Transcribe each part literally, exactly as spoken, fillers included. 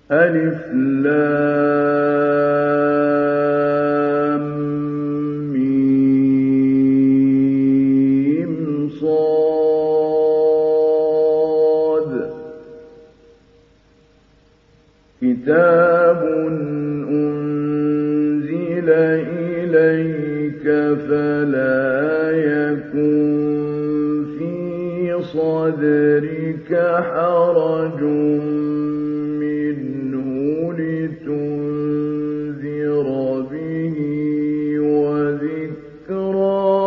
ألف لام ميم صاد كتاب أنزل إليك فلا يكن في صدرك حرج منه لتنذر به وذكرى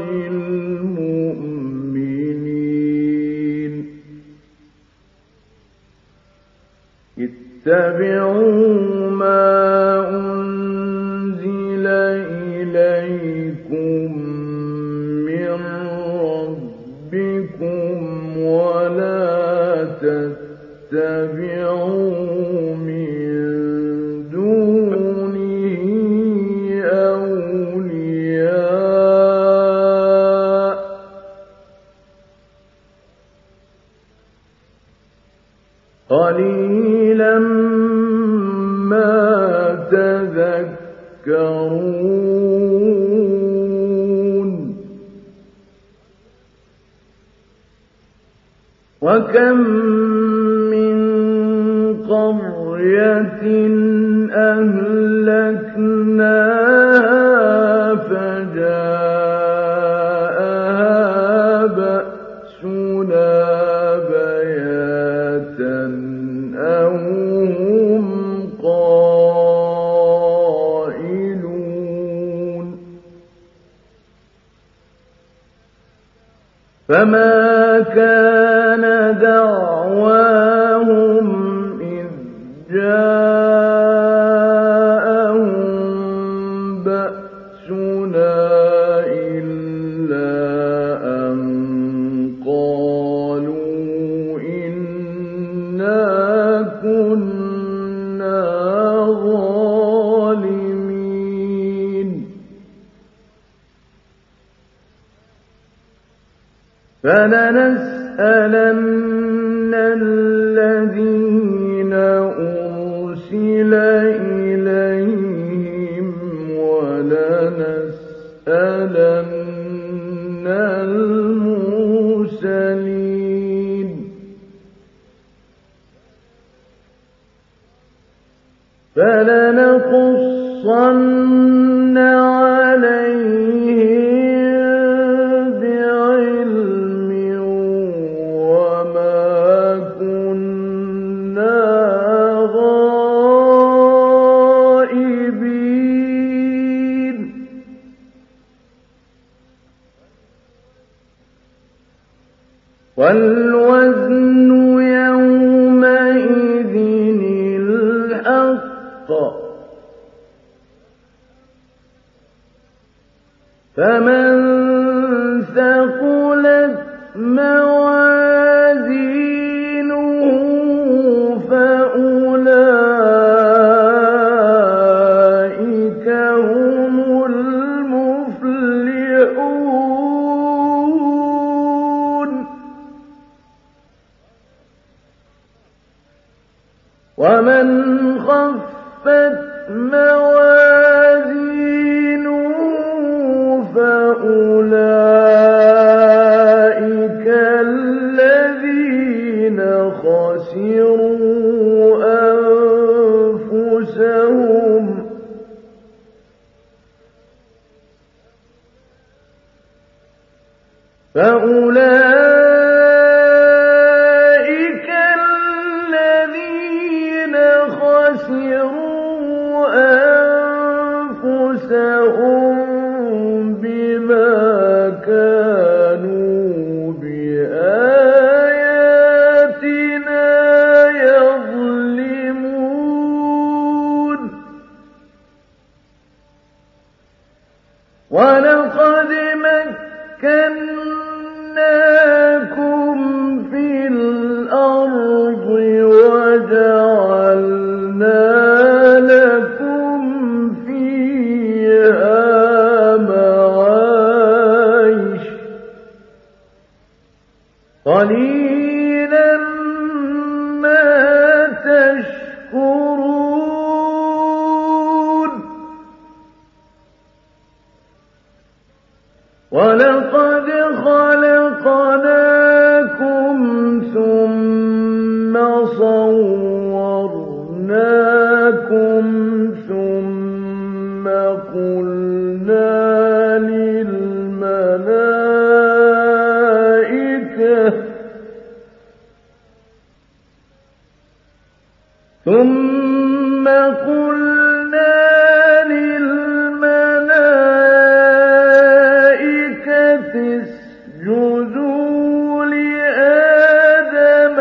للمؤمنين اتبعوا ما أنزل إليكم من ربكم ولا تتبعوا من دونه أولياء قليلا ما تذكرون وكم من قرية أهلكناها فجاءها بأسنا بياتا أو هم قائلون فما كان دعواهم إذ جاءهم بأسنا إلا أن قالوا إنا كنا ظالمين فلنسألن الذين أرسل إليهم ولنسألن المرسلين فلنقصن عليهم بعلم وما كنا غائبين والوزن يومئذ الحق فمن ثقلت موازينه فأولئك هم المفلحون ومن خفت موازينه فأولئك الذين خسروا أنفسهم فأولئك الذين خسروا أنفسهم بما كانوا بآياتنا يظلمون ولقد مكناكم في الأرض وجعلنا لكم فيها صَوَّرْنَاكُمْ ثُمَّ قُلْنَا لِلْمَلَائِكَةِ ثُمَّ قُلْنَا لِلْمَلَائِكَةِ اسْجُدُوا لِآدَمَ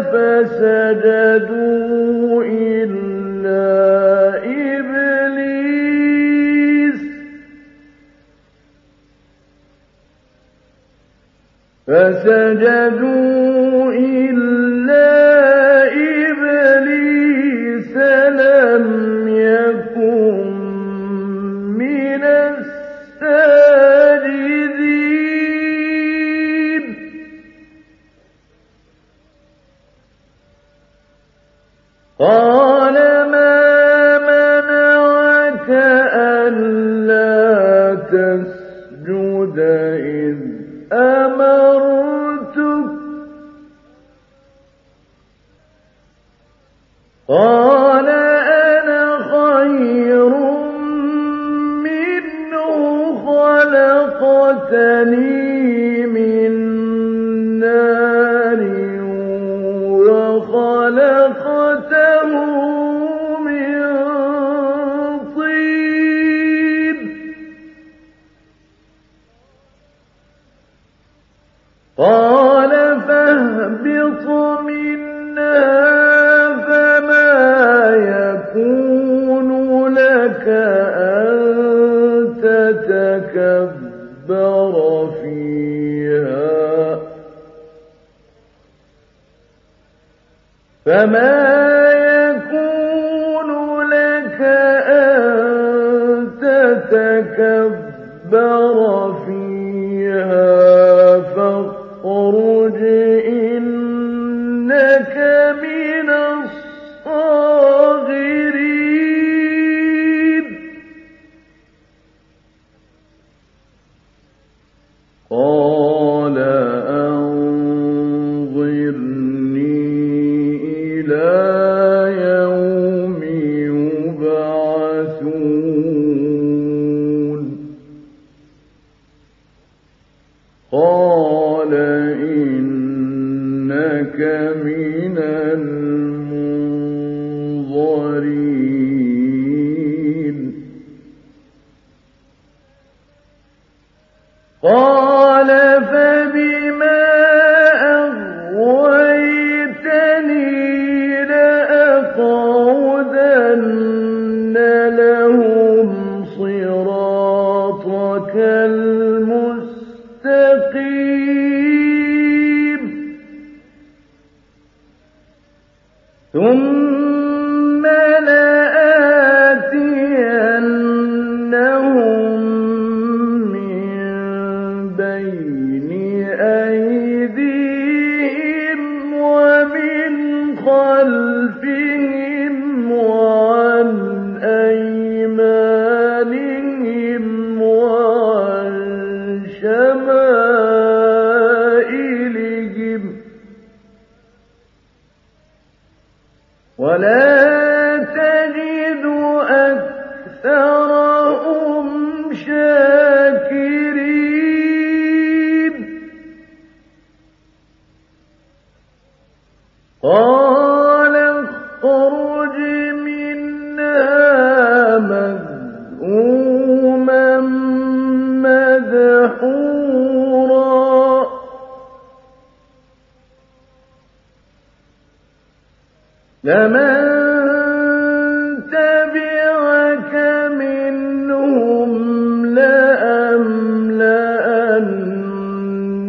فَسَجَدُوا إِلَّا إِبْلِيسَ فَسَجَدُوا إِلَّا إِبْلِيسَ لَمْ يَكُن مِّنَ السَّاجِدِينَ قَالَ مَا مَنَعَكَ أَلَّا تَسْجُدَ إِذْ أَمَرْتُكَ قَالَ أَنَا خَيْرٌ مِّنْهُ خَلَقْتَنِي مِن نَّارٍ وَخَلَقْتَهُ مِن طِينٍ قَالَ فَاهْبِطْ مِنْهَا فَمَا يَكُونُ لَكَ أَن تَتَكَبَّرَ فِيهَا فَمَا يَكُونُ لَكَ أَن تَتَكَبَّرَ فِيهَا فَاخْرُجْ إِنَّكَ مِنَ الصَّاغِرِينَ قَالَ أَنظِرْنِي إِلَىٰ يَوْمِ يُبْعَثُونَ قَالَ إِنَّكَ مِنَ الْمُنظَرِينَ قَالَ فَبِمَا أَغْوَيْتَنِي لَأَقْعُدَنَّ لَهُمْ صِرَاطَكَ الْمُسْتَقِيمَ ثُمَّ لَآتِيَنَّهُم مِّن بَيْنِ أَيْدِيهِمْ وَمِنْ خَلْفِهِمْ وَعَنْ أَيْمَانِهِمْ وَعَنْ شَمَائِلِهِمْ وَلَا تَجِدُ أَكْثَرَهُمْ شَاكِرِينَ قَالَ اخْرُجْ مِنْهَا مَذْءُومًا مَّدْحُورًا لَمَن تَبِعَكَ مِنْهُمْ لَأَمْلَأَنَّ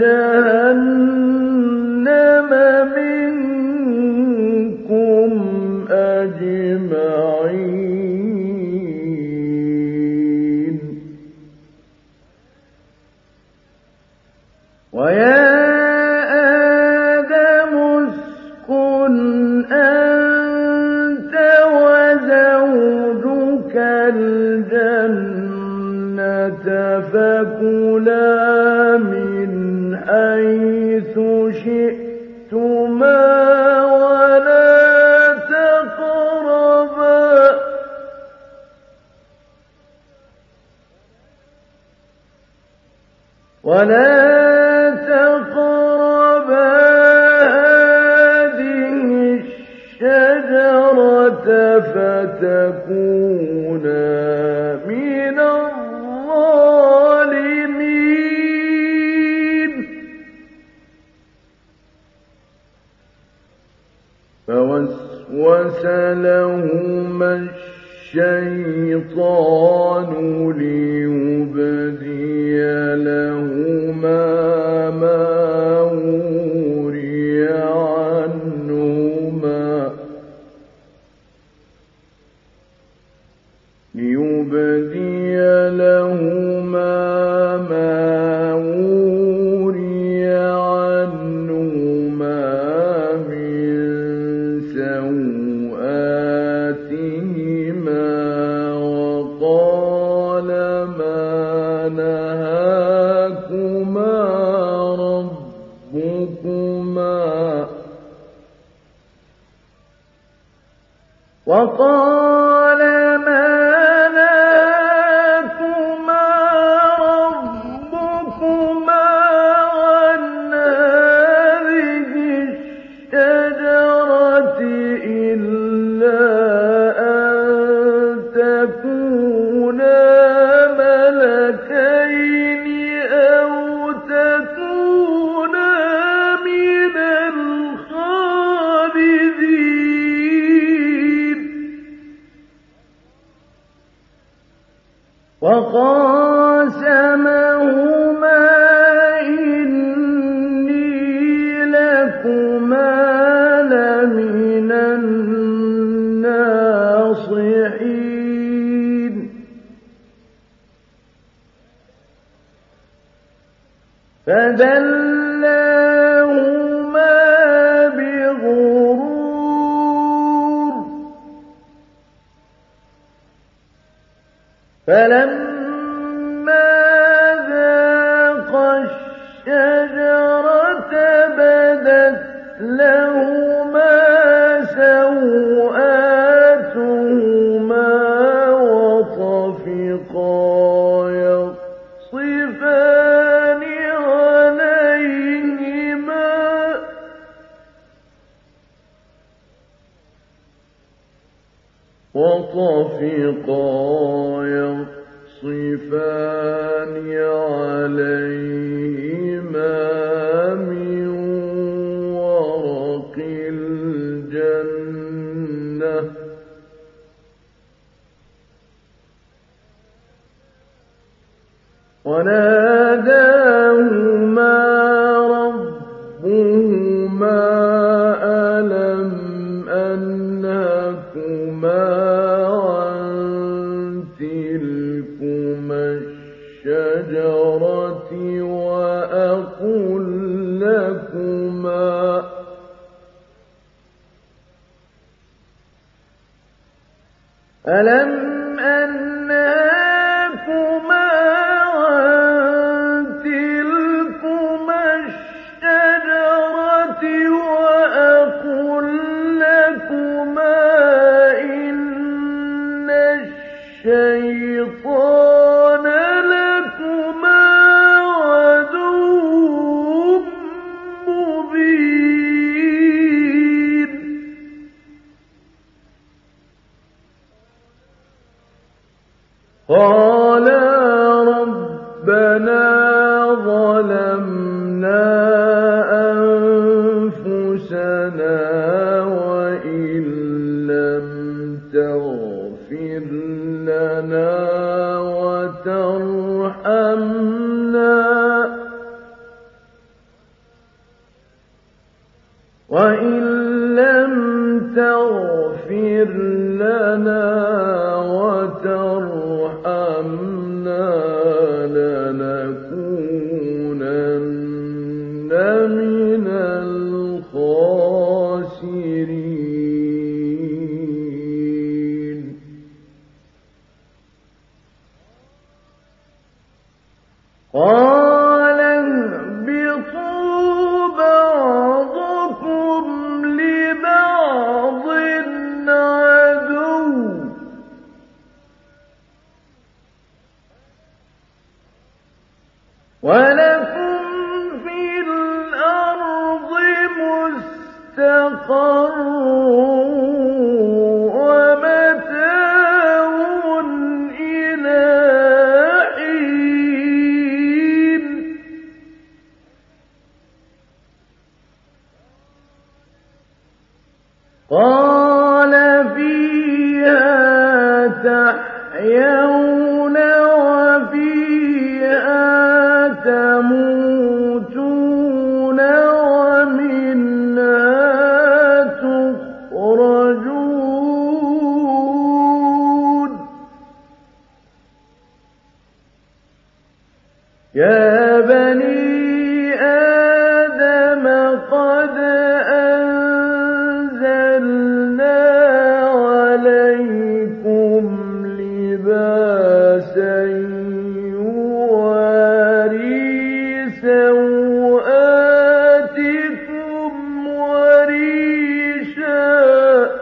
جَهَنَّمَ مِنكُمْ أَجْمَعِينَ وَيَا آدَمُ اسْكُنْ أَنتَ ولا تقربا هذه الشجرة فتكونا من الظالمين. فوسوس لهما الشيطان ليبدي لهما ما وري عنهما ليبدي لهما ما وري عنهما من سوآتهما وقال ما نهاكما ربكما وقال ما نهاكما ربكما عن هذه الشجرة إلا أن تكونا ملكين أو تكونا من الخالدين. وقاسمهما إني لكما لمن الناصحين. فدلاهما بغرور فلما ذاقا الشجرة بدت لهما سوآتهما وطفقا يخصفان عليهما وطفقا يخصفان عليهما من ورق الجنة وناداهما ربهما ألم أنهكما عن تلكما الشجرة وأقل لكما ألم أنهكما عن تلكما الشجرة وأقل لكما إن الشيطان لكما عدو مبين. قالا ربنا ظلمنا أنفسنا وإن لم تغفر لنا وترحمنا وإن لم تغفر لنا وترحمنا لنكونن من الخاسرين. قال اهبطوا بعضكم لبعض عدو تحيون وفيها تموتون ومنها تخرجون يا بني آدم قد أنزلنا عليكم لباسا يواري سوآتكم وريشا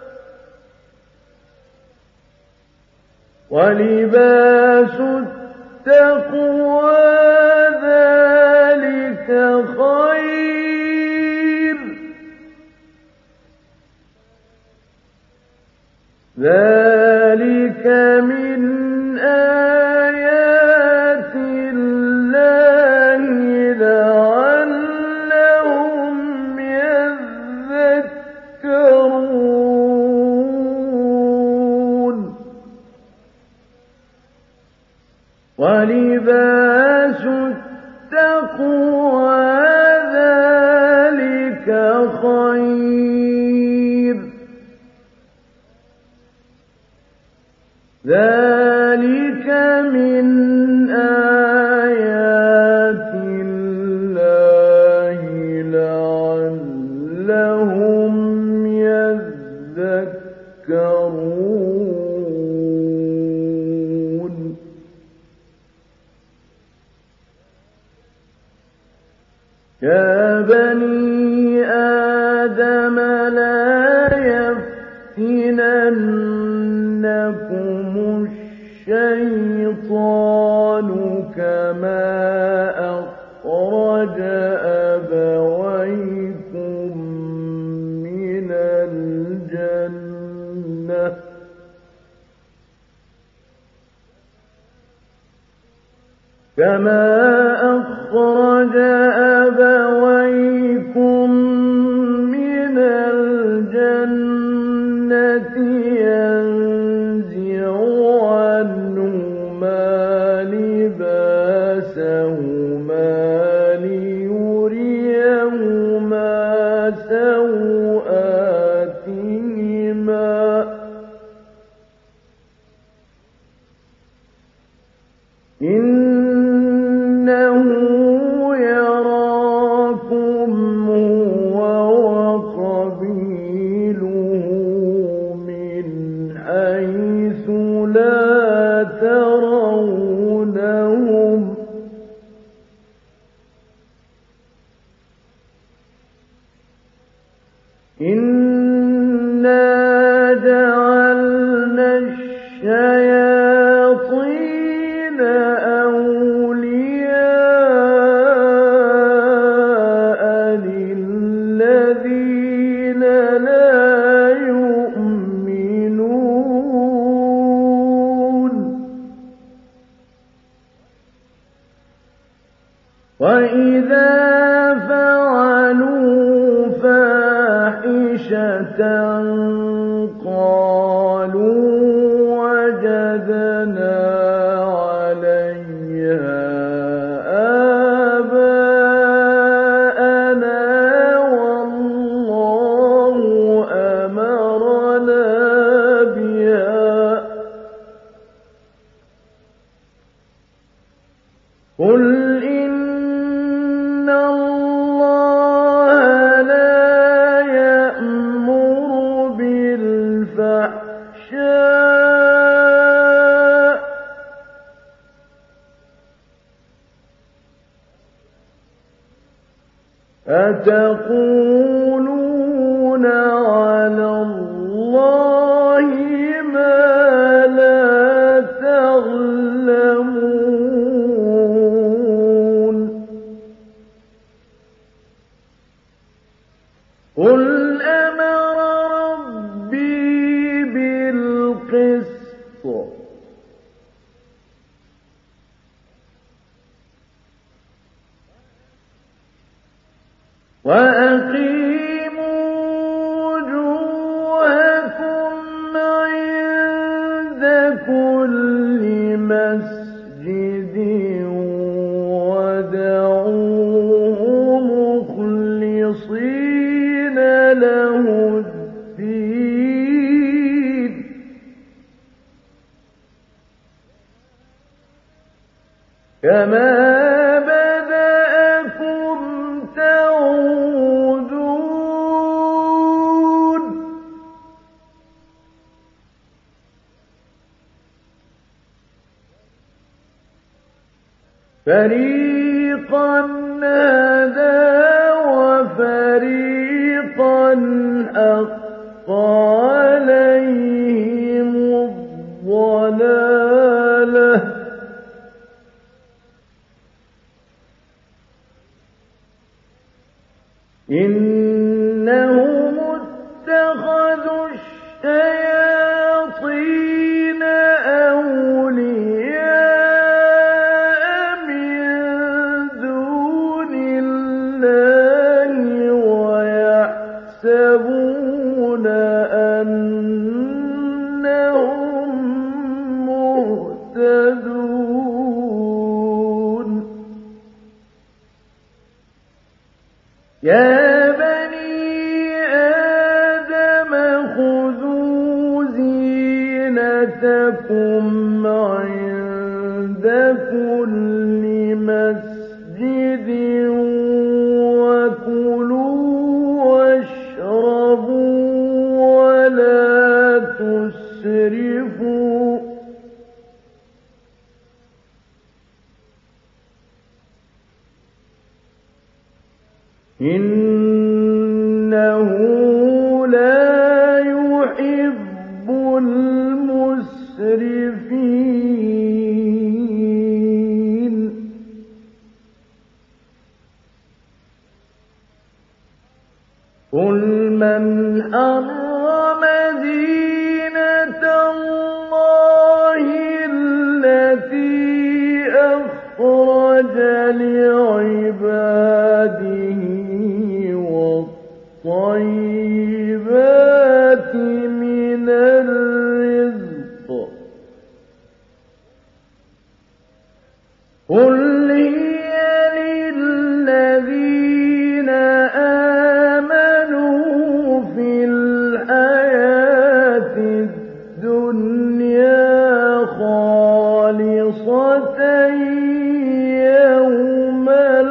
ولباس التقوى ذلك خير ذلك من آيات الله لعلهم يذكرون ولباس التقوى ذلك خير ذلك من آيات الله لعلهم يذكرون يا بني آدم لا يفتننكم الشيطان كما أخرج أبويكم من الجنة كما أخرج أبويكم من الجنة ينزع عنهما لباسهما ليريهما سوآتهما إنه يراكم هو وقبيله من حيث لا ترونهم إنا جعلنا الشياطين أولياء للذين لا يؤمنون وإذا فعلوا فاحشة قالوا وجدنا عليها آباءنا والله أمرنا بها قل إن الله لا يأمر بالفحشاء أتقولون على الله ما لا تعلمون قل أمر ربي بالقسط كما بدأكم تعودون فريقا هدى وفريقا حق عليهم الضلالة إنهم اتخذوا الشياطين أولياء من دون الله ويحسبون أنهم مهتدون يا بني آدم خذوا زينتكم عند كل مسجد وكلوا واشربوا ولا تسرفوا إنه لا يحب المسرفين قل من حرم زينة الله التي أخرج لعباده والطيبات من الرزق قل هي للذين آمنوا في الحياة الدنيا خالصة يوم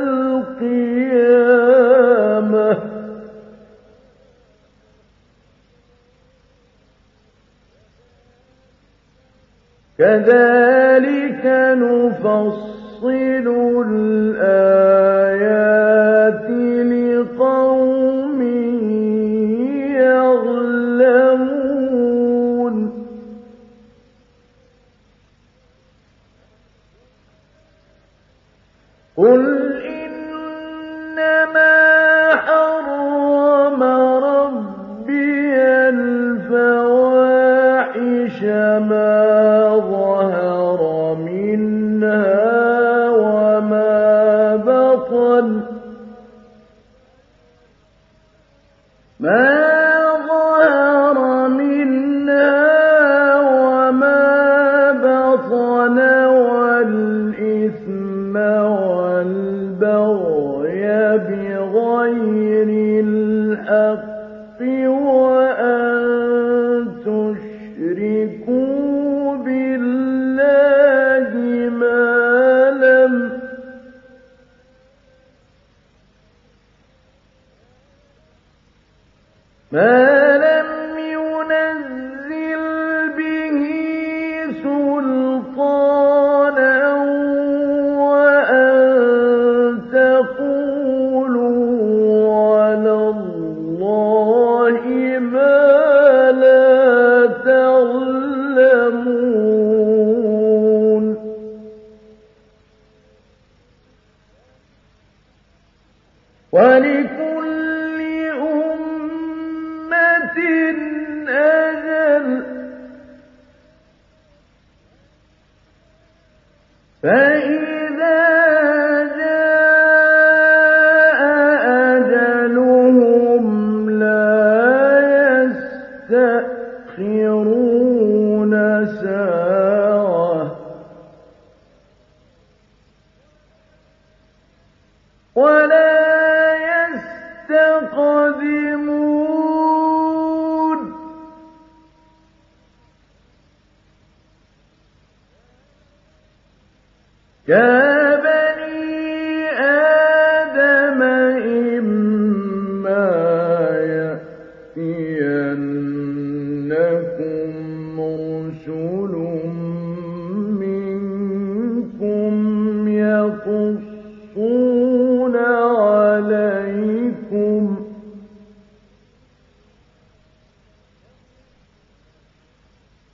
القيامة كذلك نفصل الآيات لقوم يعلمون قل إنما حرم ربي الفواحش ما ظهر منها وما بطن ما ظهر منها وما بطن والإثم والبغي بغير الحق وأن تشركوا بالله ما لم ما لم ينزل به سلطانا وأن تقولوا على الله ما لا تعلمون ولكل أمة أجل فإذا جاء أجلهم لا يستأخرون ساعة ولا يستقدمون كافرون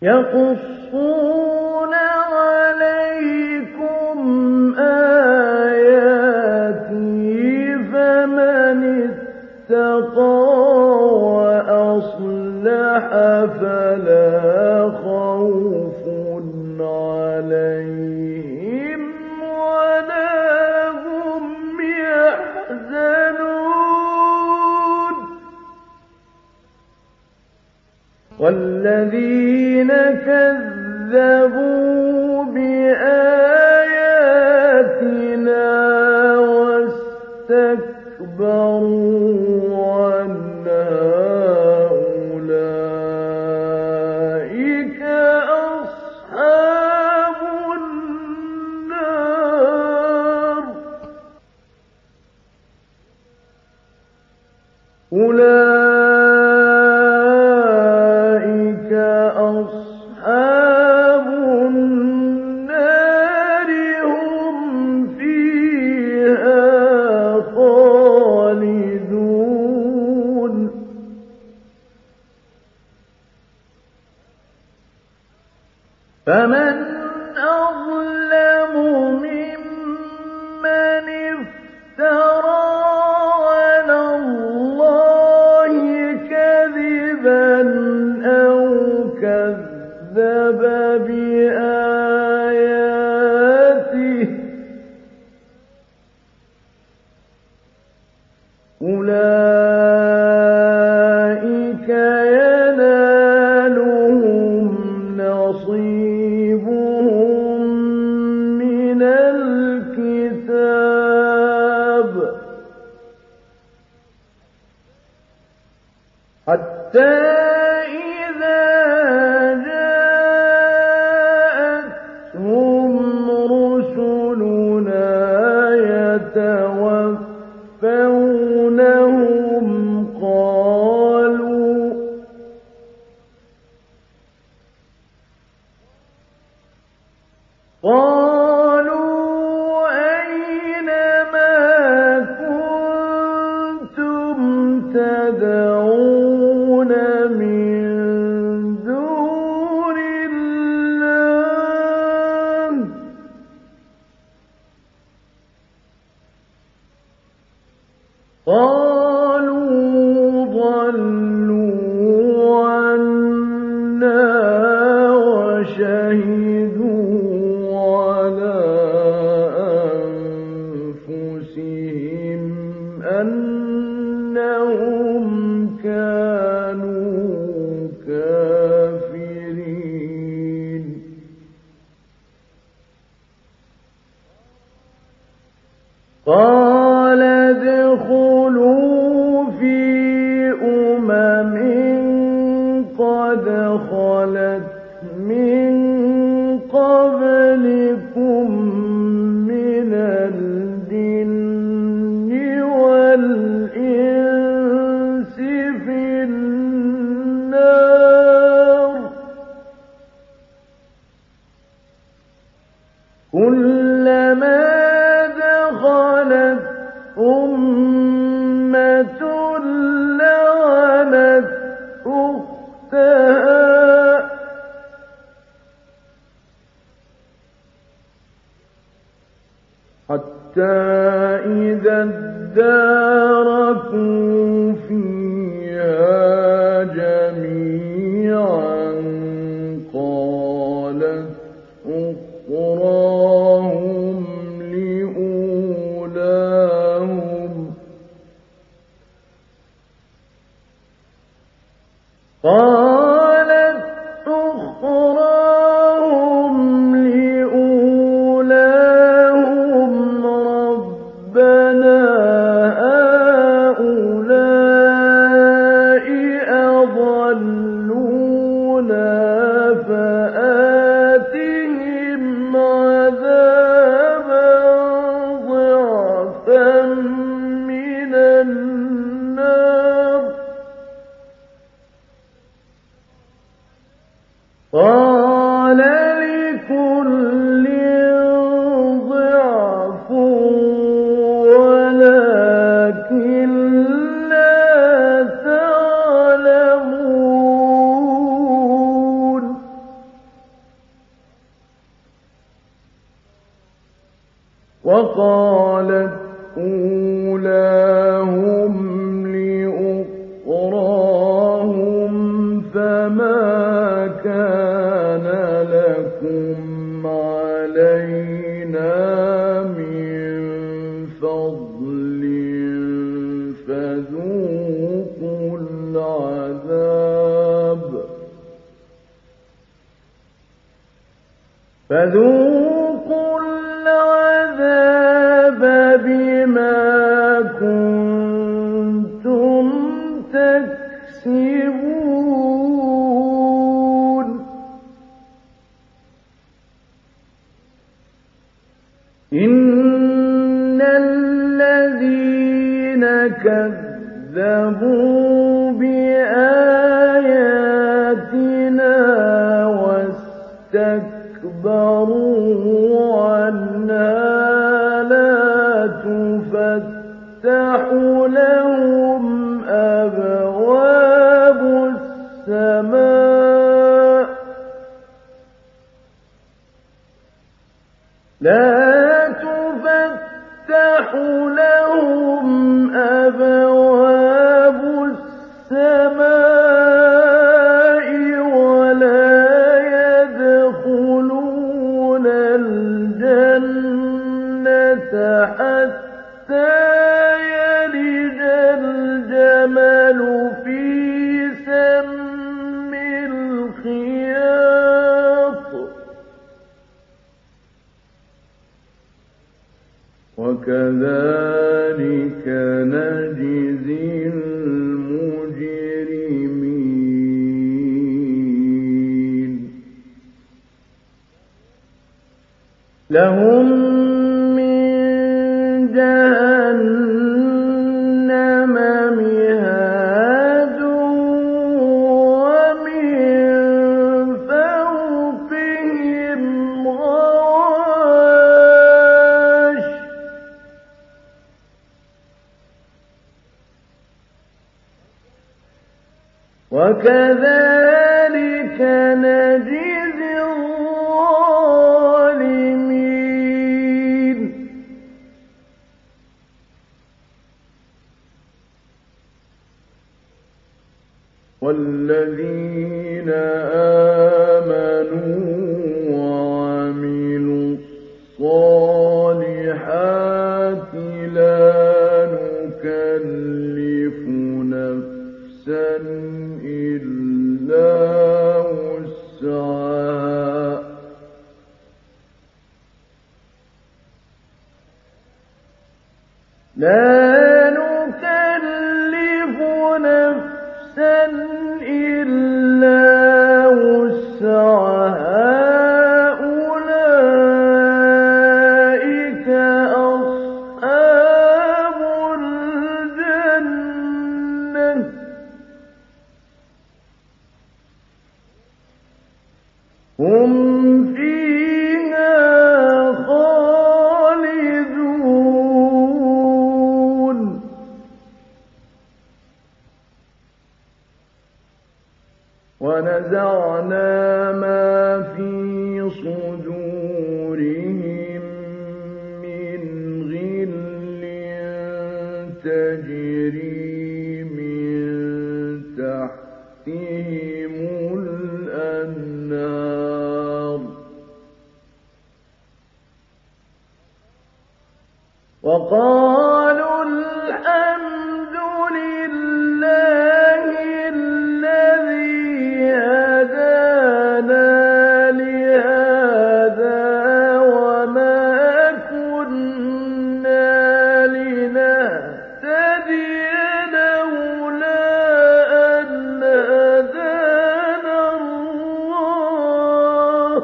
يقصون عليكم آياتي فمن اتقى وأصلح فلا خوف عليهم ولا هم يحزنون والذين كذبوا بآياتنا واستكبروا عنها أولئك أصحاب النار أولئك أصحاب النار هم فيها خالدون فمن أظلم ممن افترى على الله كذبا أو كذب بآياته أولئك ينالهم نصيبهم من الكتاب حتى إذا جاءتهم رسلنا يتوفونهم قالوا قالوا أين ما كنتم تدعون من دون الله قالوا ضلوا عنا وشهدوا على أنفسهم أنهم كانوا كافرين قال ادخلوا في أمم قد خلت من قبلكم من الجن والإنس في النار كلما دخلت أمة لعنت أختها حتى إذا اداركوا فيها جميعا قالت أخراهم لأولاهم قالت أخراهم لأولاهم ربنا هؤلاء أضلونا فآتهم عذابا ضعفا من النار قال لكل ضعف ولكن لا تعلمون وقالت أولاهم لأخراهم فما كان لكم علينا من فضل فذوقوا العذاب فذوقوا العذاب بما كنتم تكسبون إن الذين كذبوا بآياتنا واستكبروا عنها لا تفتح لهم أبواب السماء لا تفتح لهم أبواب السماء ولا يدخلون الجنة حتى يلج الجمل في سم الخياط وكذلك نجزي المجرمين لهم من جهنم مهاد ومن فوقهم غواش وكذلك نجزي الظالمين والذين آمنوا وعملوا الصالحات لا نكلف نفسا إلا وسعها لا نكلف نفسا إلا وسعها أولئك أصحاب الجنة هم فيها خالدون ونزعنا ما في صدورهم من غل تجري من تحتهم الأنهار وقالوا الحمد لله الذي هدانا لهذا وما كنا لنهتدي لولا أن هدانا الله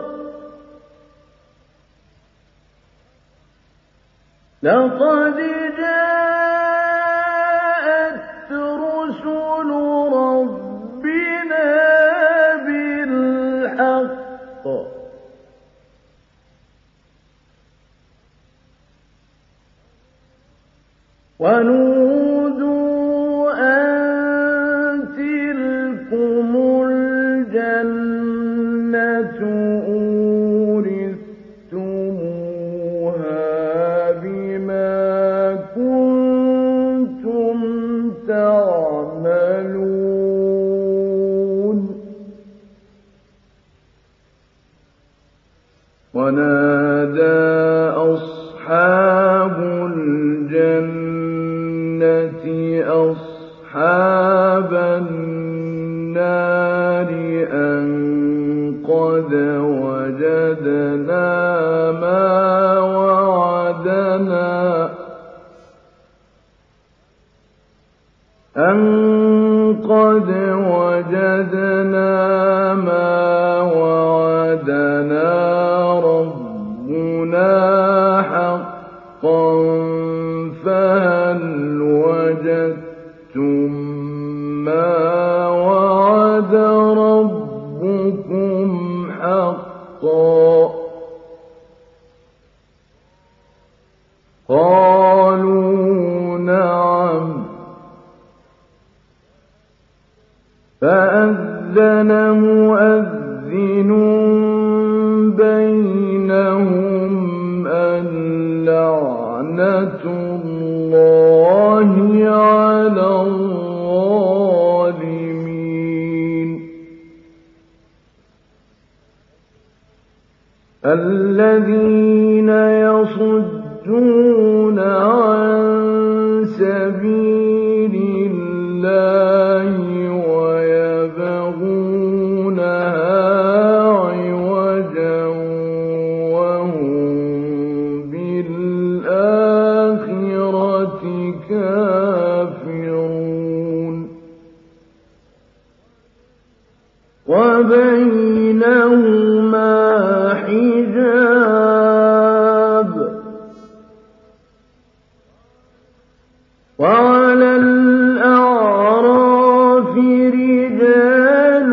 لقد جاءت رسل ربنا بالحق ونودوا أن تلكم الجنة أورثتموها ونادى أصحاب الجنة أصحاب النار أن قد وجدنا ما وعدنا أن قد وجدنا ما وعدنا ربنا حقا فهل وجدتم ما وعد ربكم حقا قالوا نعم فأذن مؤذن بينهم أن لعنة الله على الظالمين الذين يصدون عن سبيل الله ويبغونها عوجا وهم بالآخرة كافرون وبينهما حجاب وعلى الأعراف رجال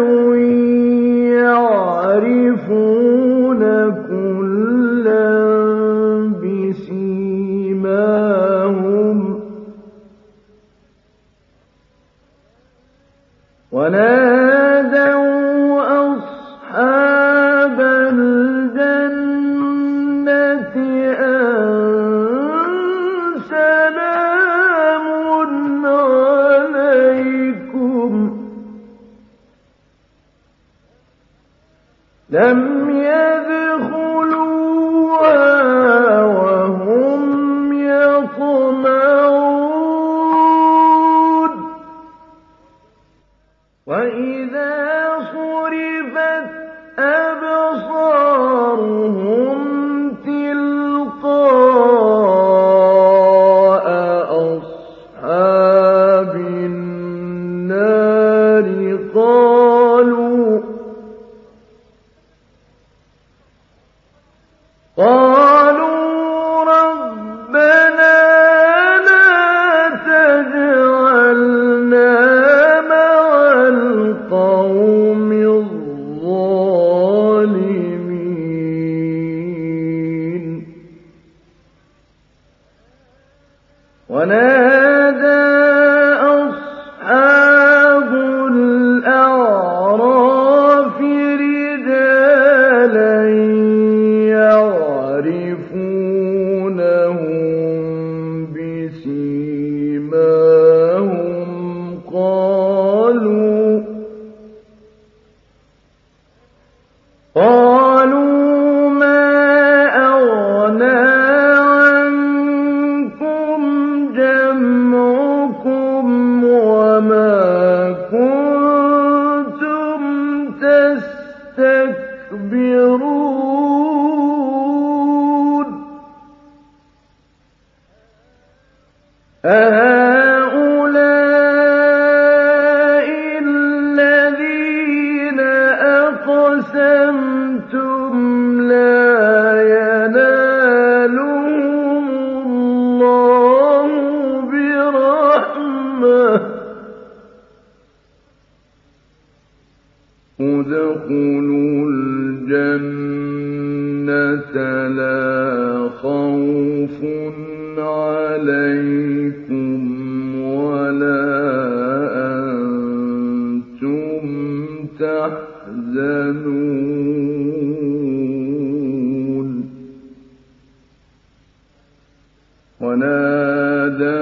يعرفون كلا بسيماهم ونادوا أصحاب الجنة أن سلام عليكم لم يدخلوها وهم يطمعون وإذا صرفت أبصارهم تلقاء أصحاب النار قالوا قالوا ربنا لا تجعلنا مع القوم الظالمين ونادى أصحاب الأعراف رجالا يعرفونهم بسيماهم قالوا قالوا ما أغنى عنكم جمعكم وما كنتم تستكبرون أهؤلاء الذين أقسمتم لا ينالهم الله برحمة ادخلوا الجنة لا خوف عليكم ولا أنتم تحزنون ونادى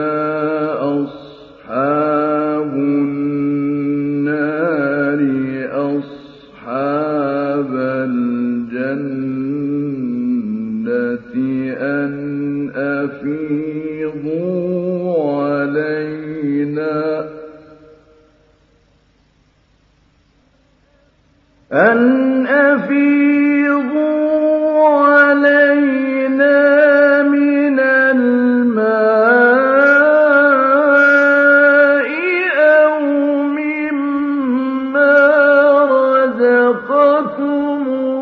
أصحاب النار أصحاب الجنة أَنْ أَفِيضُوا عَلَيْنَا مِنَ الْمَاءِ أَوْ مِمَّا رَزَقَكُمُ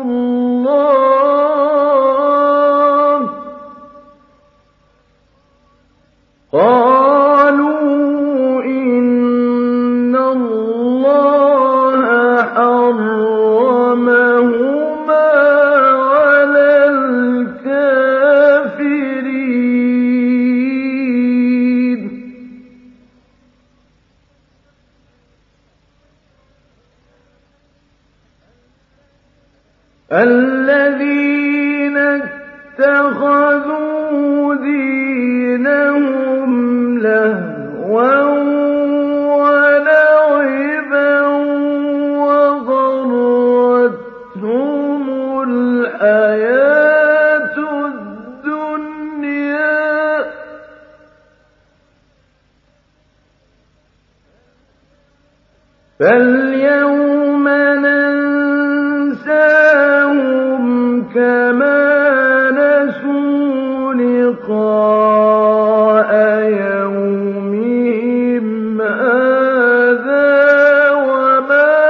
اللَّهُ ۚ قَالُوا إِنَّ اللَّهَ حَرَّمَهُمَا عَلَى الْكَافِرِينَ. الَّذِينَ اتَّخَذُوا دِينَهُمْ لَهْوًا وَلَعِبًا وَغَرَّتْهُمُ الْحَيَاةُ الدُّنْيَا ۚ فَالْيَوْمَ نَنسَاهُمْ كَمَا نَسُوا لِقَاءَ يَوْمِهِمْ هَٰذَا وَمَا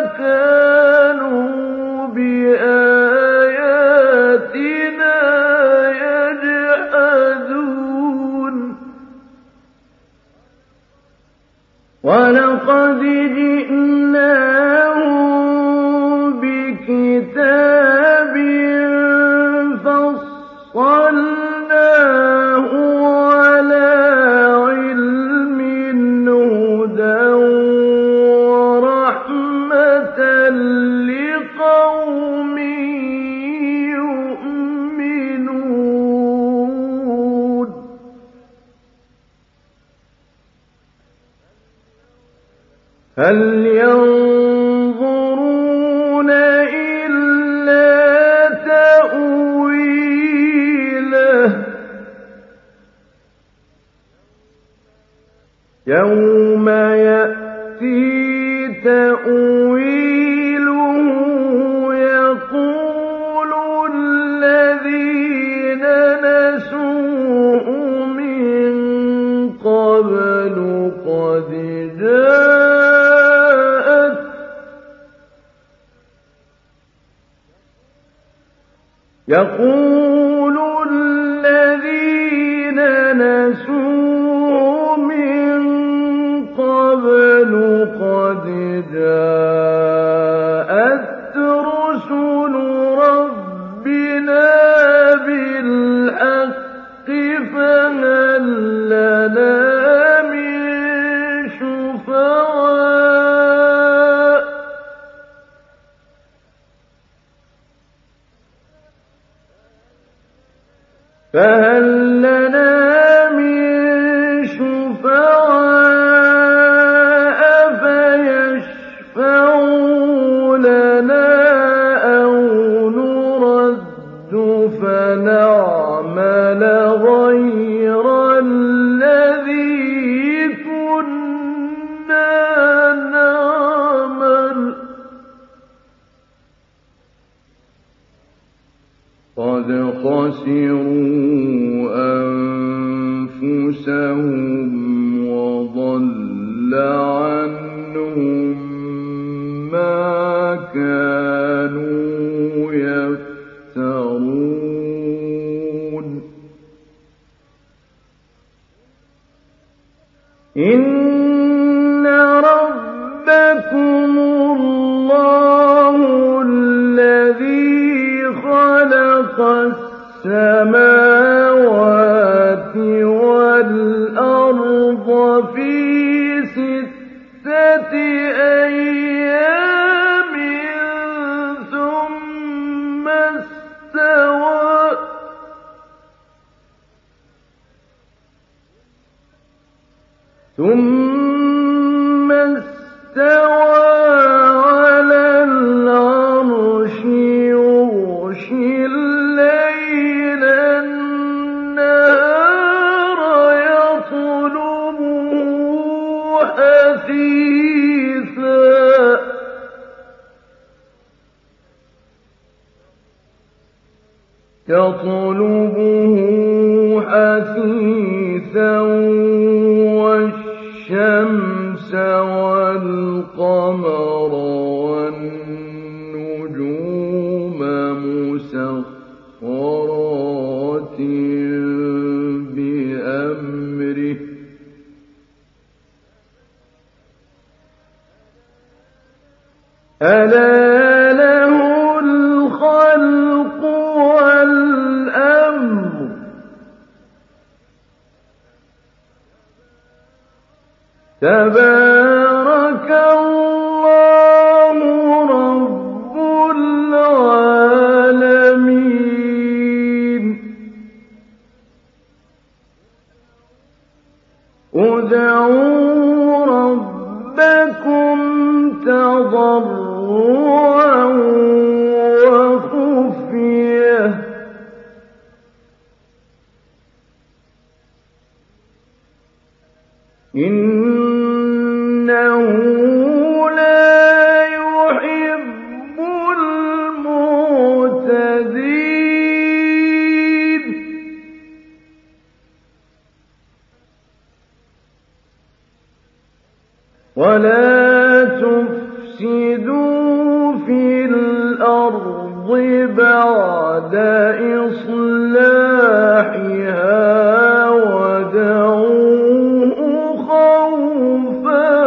كَانُوا بِآيَاتِنَا يَجْحَدُونَ. وَلَقَدْ جِئْنَاهُم بِكِتَابٍ فَصَّلْنَاهُ عَلَىٰ عِلْمٍ هُدًى وَرَحْمَةً لِّقَوْمٍ يُؤْمِنُونَ. هَلْ يَنظُرُونَ إِلَّا تَأْوِيلَهُ ۚ يَوْمَ يَأْتِي تَأْوِيلُهُ يَقُولُ الَّذِينَ نَسُوهُ مِن قَبْلُ قَدْ جَاءَتْ يَقُولُ الَّذِينَ نَسُوهُ مِن قَبْلُ قَدْ جَاءَتْ رُسُلُ رَبِّنَا بِالْحَقِّ فَهَل لَّنَا مِن شُفَعَاءَ ۚ فَهَل لَّنَا مِن شُفَعَاءَ فَيَشْفَعُوا لَنَا أَوْ نُرَدُّ فَنَعْمَلَ غَيْرَ الَّذِي كُنَّا نَعْمَلُ ۚ قَدْ خَسِرُوا أَنفُسَهُمْ وَضَلَّ عَنْهُم مَّا كَانُوا يَفْتَرُونَ. إِنَّ رَبَّكُمُ اللَّهُ الَّذِي خَلَقَ السَّمَاوَاتِ وَالْأَرْضَ فِي سِتَّةِ أَيَّامٍ ثُمَّ اسْتَوَىٰ ثُمَّ اسْتَوَىٰ عَلَى الْعَرْشِ يُغْشِي اللَّيْلَ يطلبه حثيثا والشمس والقمر والنجوم مسخرات بأمره ألا له الخلق والأمر تبارك الله رب العالمين ادعوا ربكم تضرعا وخفية إنه لا يحب المعتدين ولا تفسدوا في الأرض بعد إصلاحها ودعوه خوفا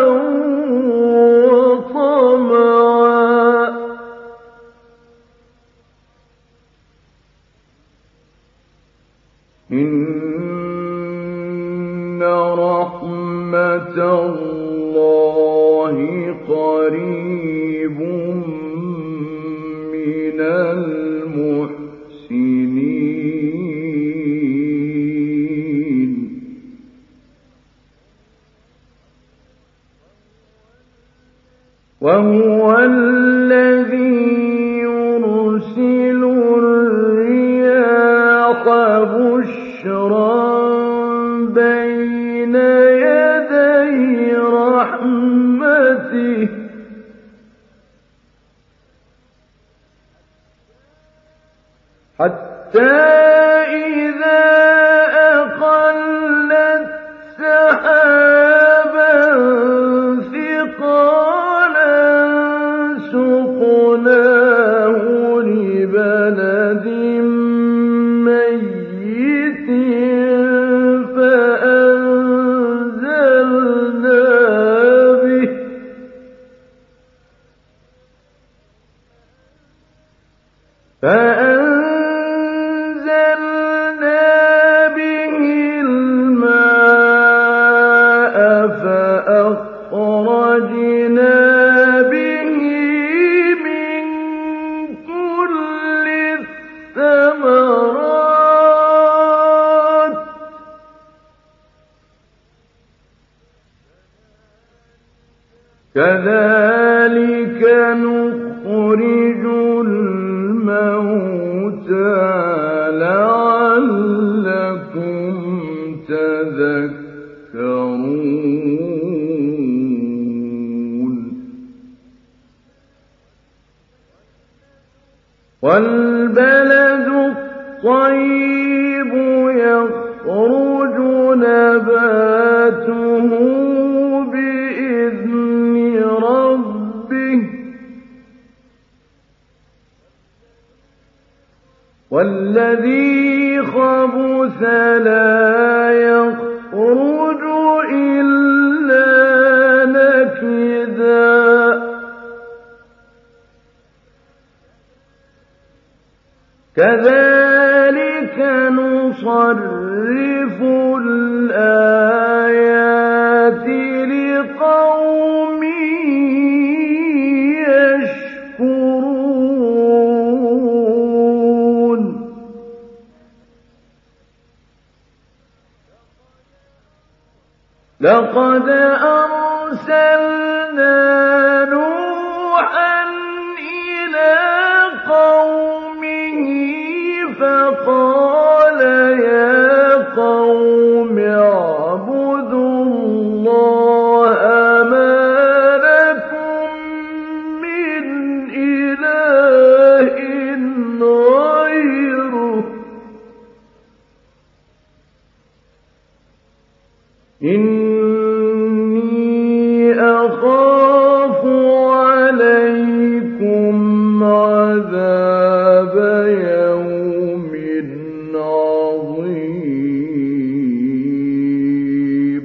وطمعا إن رحمة الله قريب من المحسنين وهو الذي يرسل الرياح بشرا بين يدي رحمته حتى إذا أقلت سحابا ثقالا سقناه لبلد ميت فأنزلنا به فأنزلنا به الماء فأخرجنا به من كل الثمرات كذلك نخرج الموتى لعلكم تذكرون والبلد الطيب يخرج نباته بإذن ربه والذي خبث لا يخرج إلا نكدا كذلك نصرف الآيات لقوم يشكرون لقد أرسلنا نوحا إلى قومه فقال يا قوم اعبدوا الله ما لكم من إله غيره عذاب يوم عظيم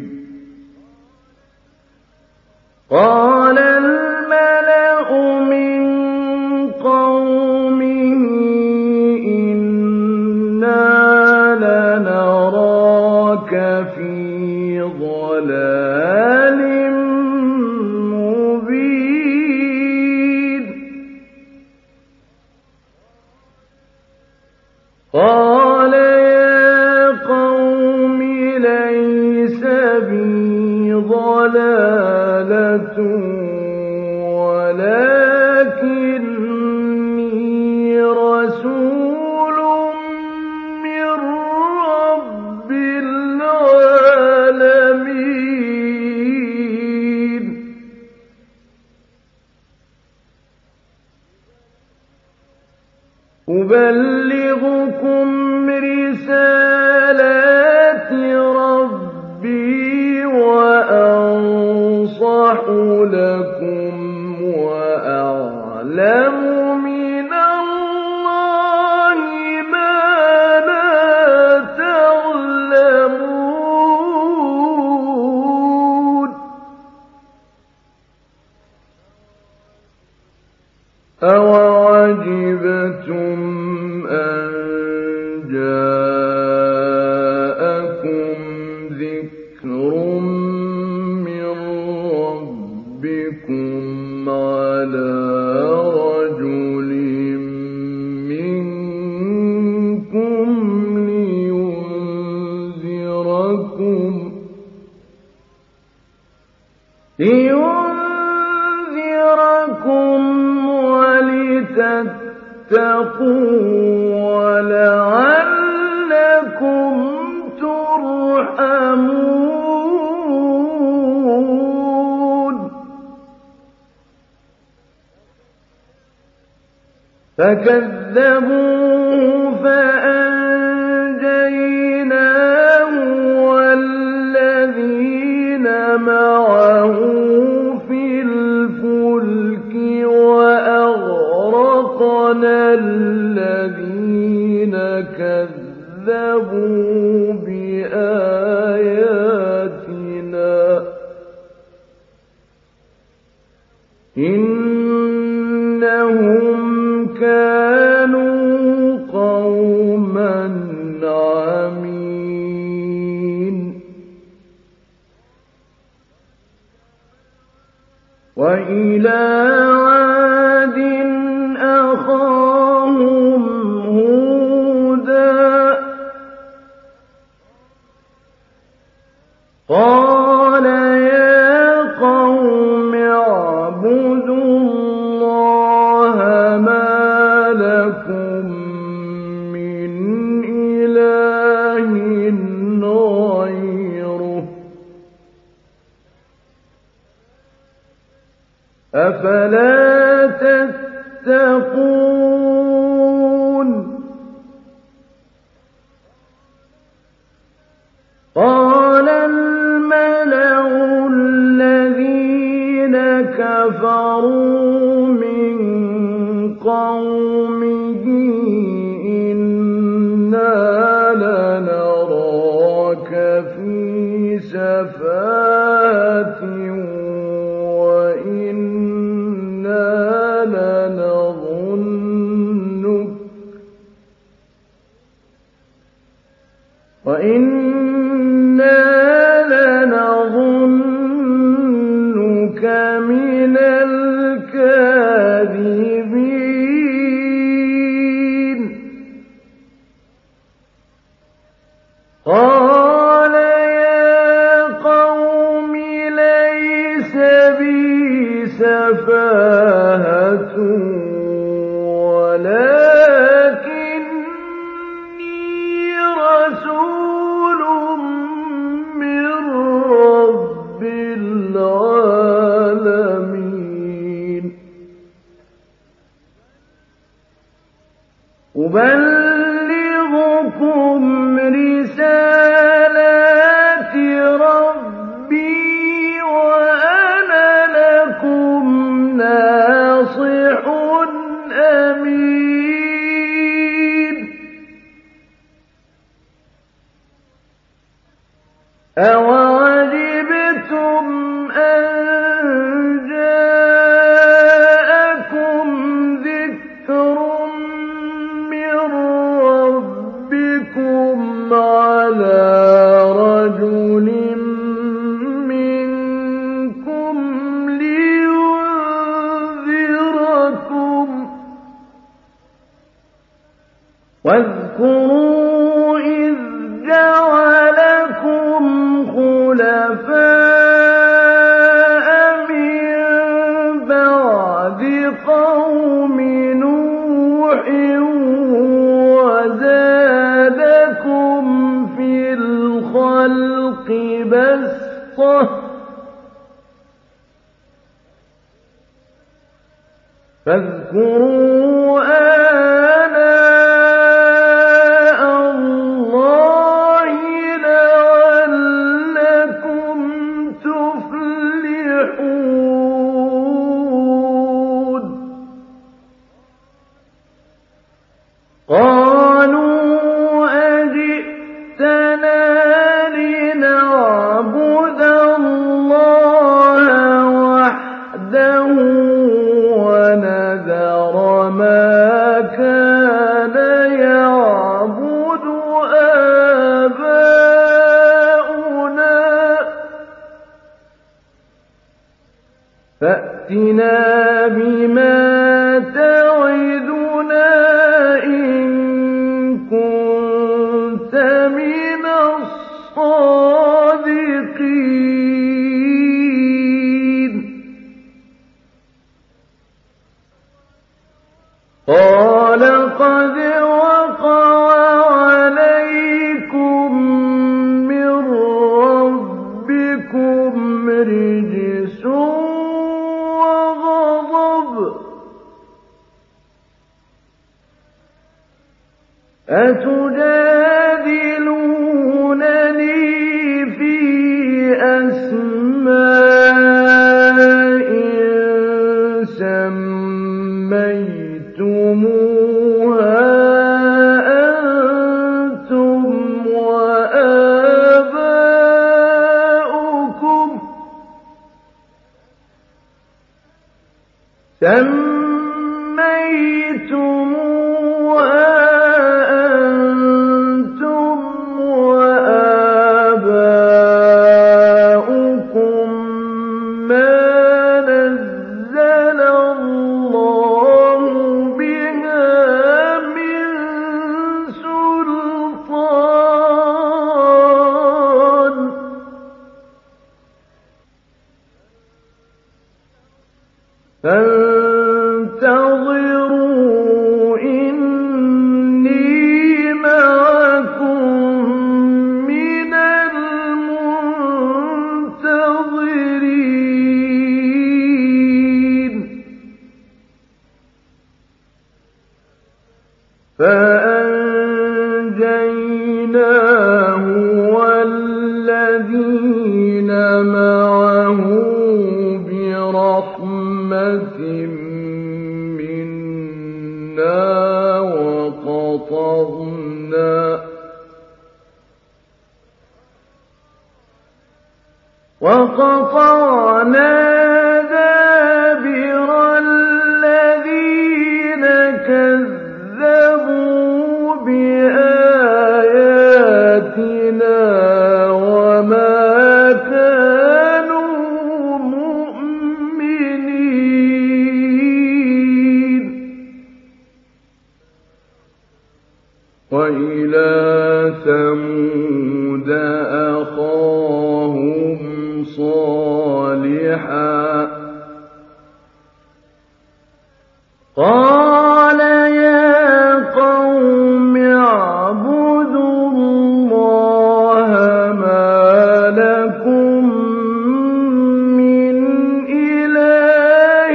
قال الملأ من قومه إنا لنراك في ضلال مبين قال يا قوم ليس بي ضلالة ولكني رسول من رب العالمين أبلغكم رسالات ربي وأنصح لكم وأعلم من الله ما لا تعلمون أوعجبتم أن جاءكم ذكر من ربكم على رجل منكم لينذركم لينذركم ولتتقوا ولعلكم ترحمون فكذبوه فأنجيناه والذين معه في الفلك وأغرقنا الذين كذبوا بآياتنا إنهم كانوا قوما عمين وإلى عاد أخاهم هودا قال يا قوم اعبدوا الله ما لكم من إله غيره أفلا تتقون قال الملأ الذين كفروا من قومه إنا لنراك في سفاهة وإنا لنظنك وإنا لنظنك من الكاذبين قال يا قوم ليس بي سفاهة ولكني رسول من رب العالمين أبلغكم رسالات ربي وأنا لكم ناصح واذكروا إذ جعلكم خلفاء من بعد قوم نوح وزادكم في الخلق بسطة فاذكروا آلاء الله لعلكم تفلحون قالوا أجئتنا لنعبد الله وحده ونذر ما كان يعبد آباؤنا فأتنا بما تعدنا إن كنت من الصادقين قال قد وقع عليكم من ربكم رجس وغضب أتجادلونني في أسماء سميتموها أنتم وآباؤكم سميتموها أنتم وآباؤكم ما نزل الله بها من سلطان فانتظروا إني معكم من المنتظرين فأنجيناه والذين معه برحمة منا وقطعنا وقطعنا دابر الذين كذبوا بآياتنا وما كانوا مؤمنين وإلى ثمود أخاهم صالحا قال يا قوم اعبدوا الله ما لكم من إله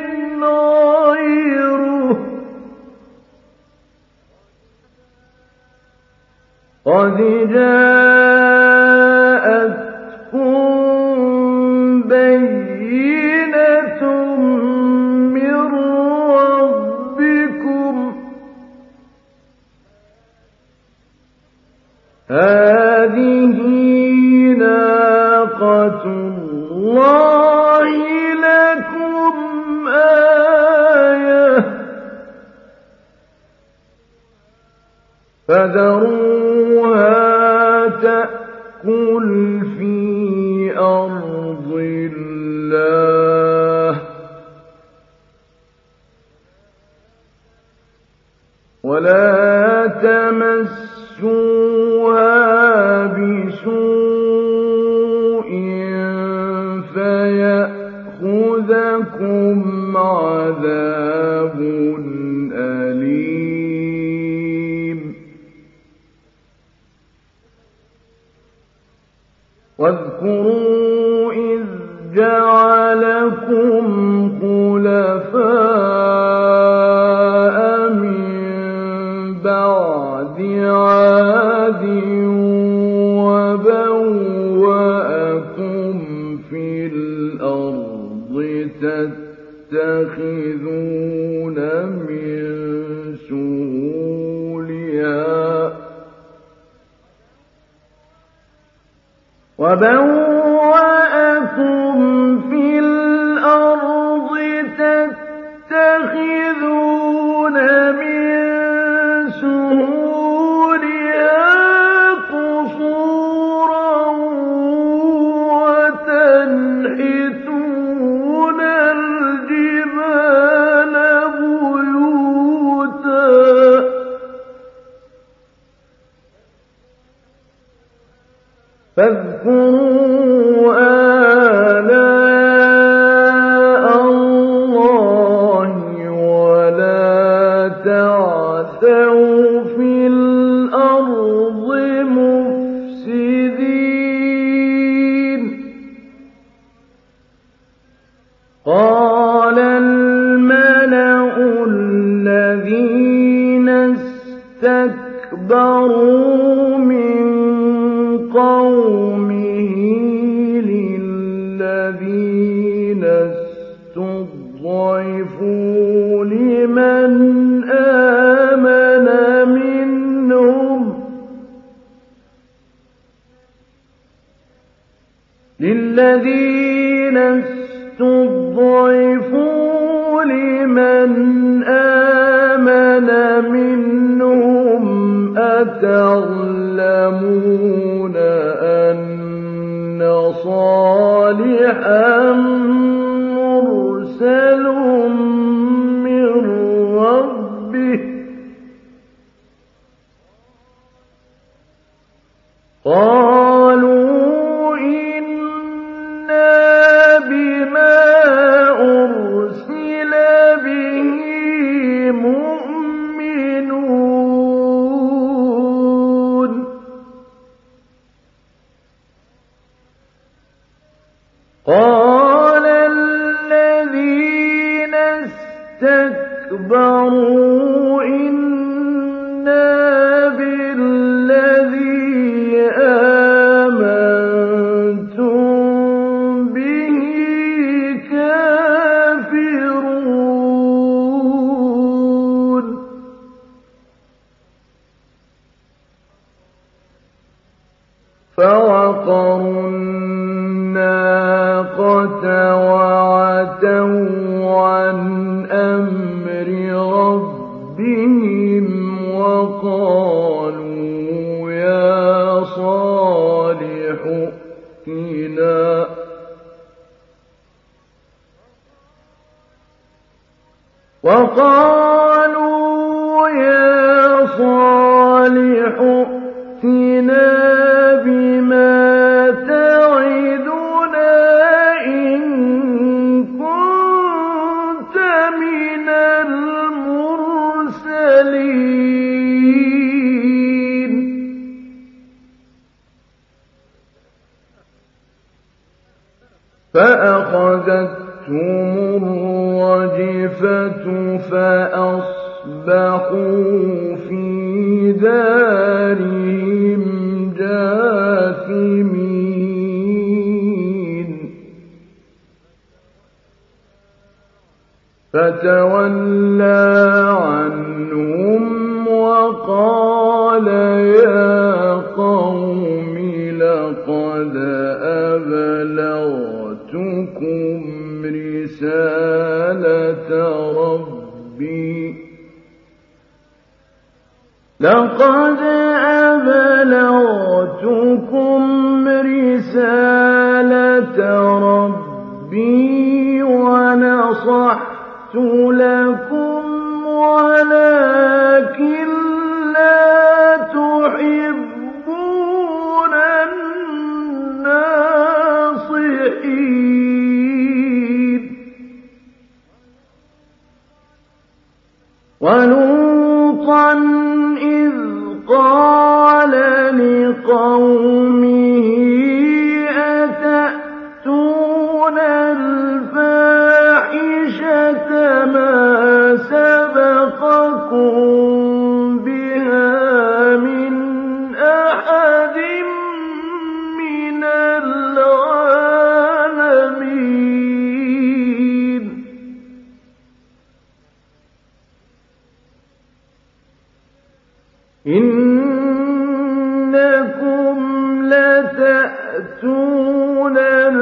غيره قد جاءتكم بينة من ربكم هذه ناقة الله لكم آية فذروها تأكل في أرض الله ولا تمسوها بسوء فيأخذكم عذاب أليم. واذكروا إذ جعلكم خلفاء من بعد عاد وبوأكم في الأرض تتخذون من سهولها وبوأكم في الأرض تتخذون من سهولها قصورا وتنحتون الجبال بيوتا فاذكروا آلاء الله ولا تعثوا في الأرض مفسدين. قال الملأ الذين استكبروا من قومه للذين استضعفوا لمن آمن منهم للذين استضعفوا لمن آمن منهم أتعلمون أن صالحا مرسل من ربه قالوا إنا بما أرسل به مؤمنون. قال الذين استكبروا إنا بالذي آمنتم به كافرون. فعقروا الناقة وعتوا عن أمر ربهم وقالوا يا صالح ائتنا وقالوا يا صالح ائتنا بما تعدنا إن كنت من المرسلين. فأخذتهم الرجفة فأصبحوا في دارهم جاثمين. فتولى عنهم وقال يا قوم لقد أبلغتكم رسالة ربي لقد أبلغتكم رسالة ربي ونصحت لكم ولكن لوطا إذ قال لقومه أتأتون الفاحشة ما سبقكم بها من أحد من العالمين إنكم لتأتون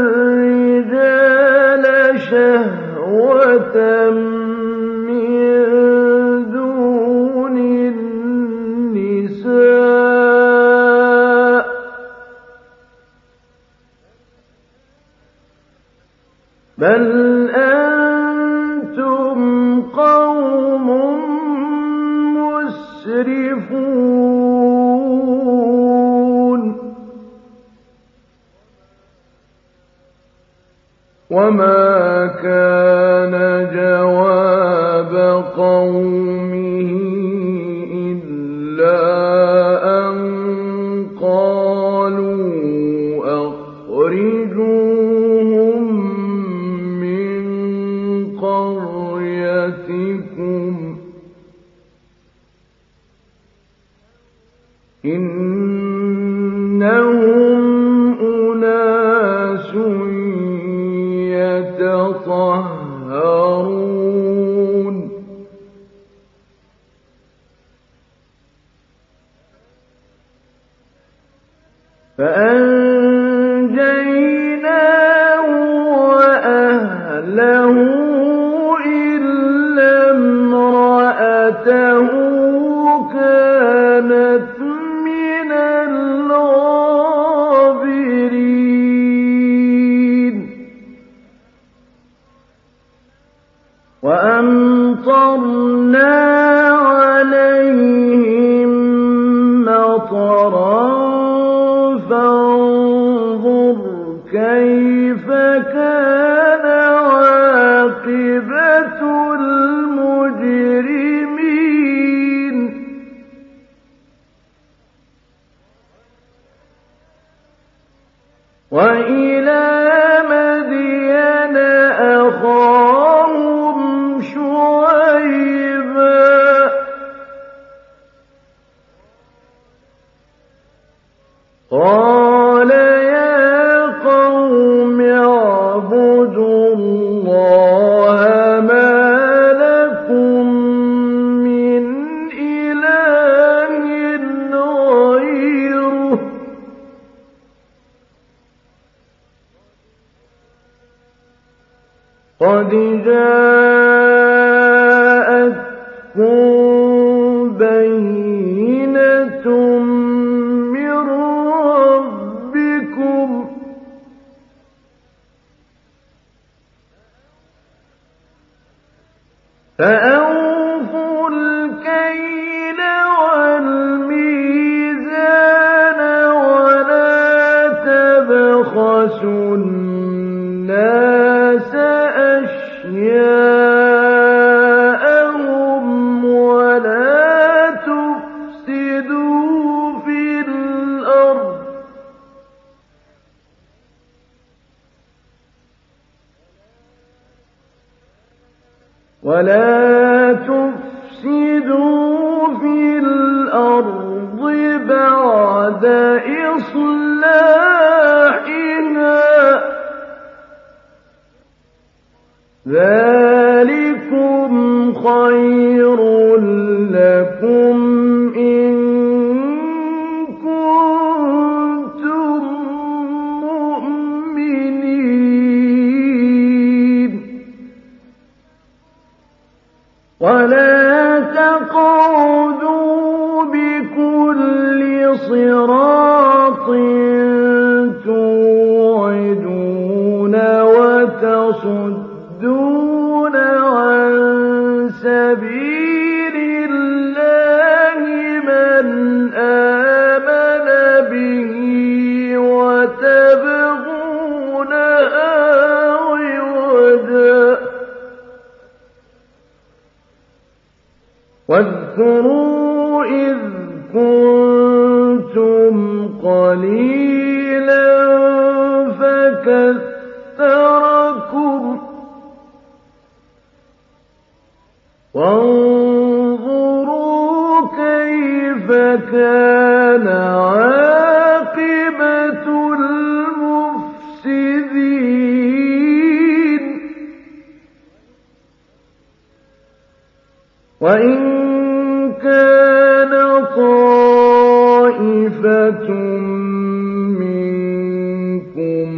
الرجال شهوة من دون النساء بل أنتم قوم مسرفون وما كان جواب قومه إلا أن قالوا أخرجوهم من قريتكم إنهم أناس يتطهرون فأنجيناه وأهله إلا امرأته كانت من الغابرين وأمطرنا عليهم مطرا فانظر كيف كان عاقبة المجرمين وإلى مدين أخاهم شعيبا قال يا قوم اعبدوا الله ما لكم من إله غيره قد جاءتكم بينة من ربكم فأوفوا الكيل والميزان ولا تبخسوا الناس أشياءهم ولا تفسدوا في الأرض ولا تفسدوا في الأرض بعد إصلاحها واذكروا إذ كنتم قليلا فكثركم وانظروا كيف كان عاقبة المفسدين وإن كان طائفة منكم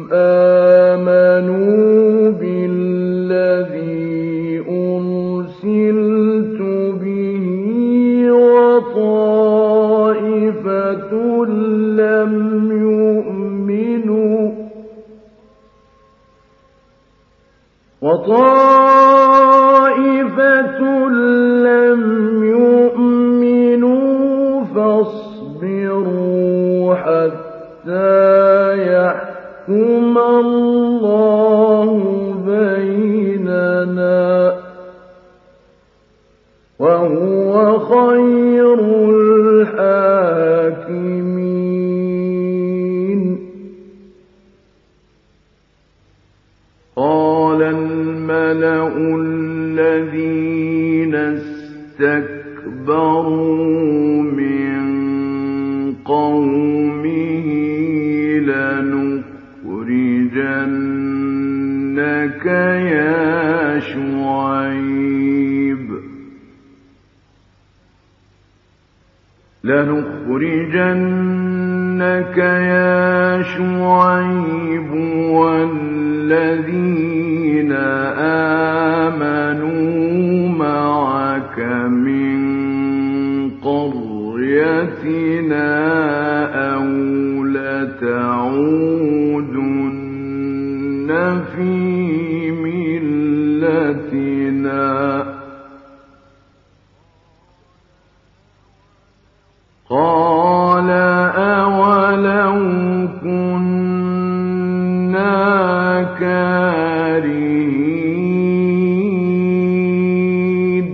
آمنوا بالذي أرسلت به وطائفة لم يؤمنوا وطائفة لم يؤمنوا فاصبروا حتى يحكم الله بيننا وهو خير الحاكمين. قال الملأ الذين استكبروا من قومه لنخرجنك يا شعيب لنخرجنك يا شعيب والذين آمنوا معك من قريتنا أو لتعودن في ملتنا قال أولو كنا كارهين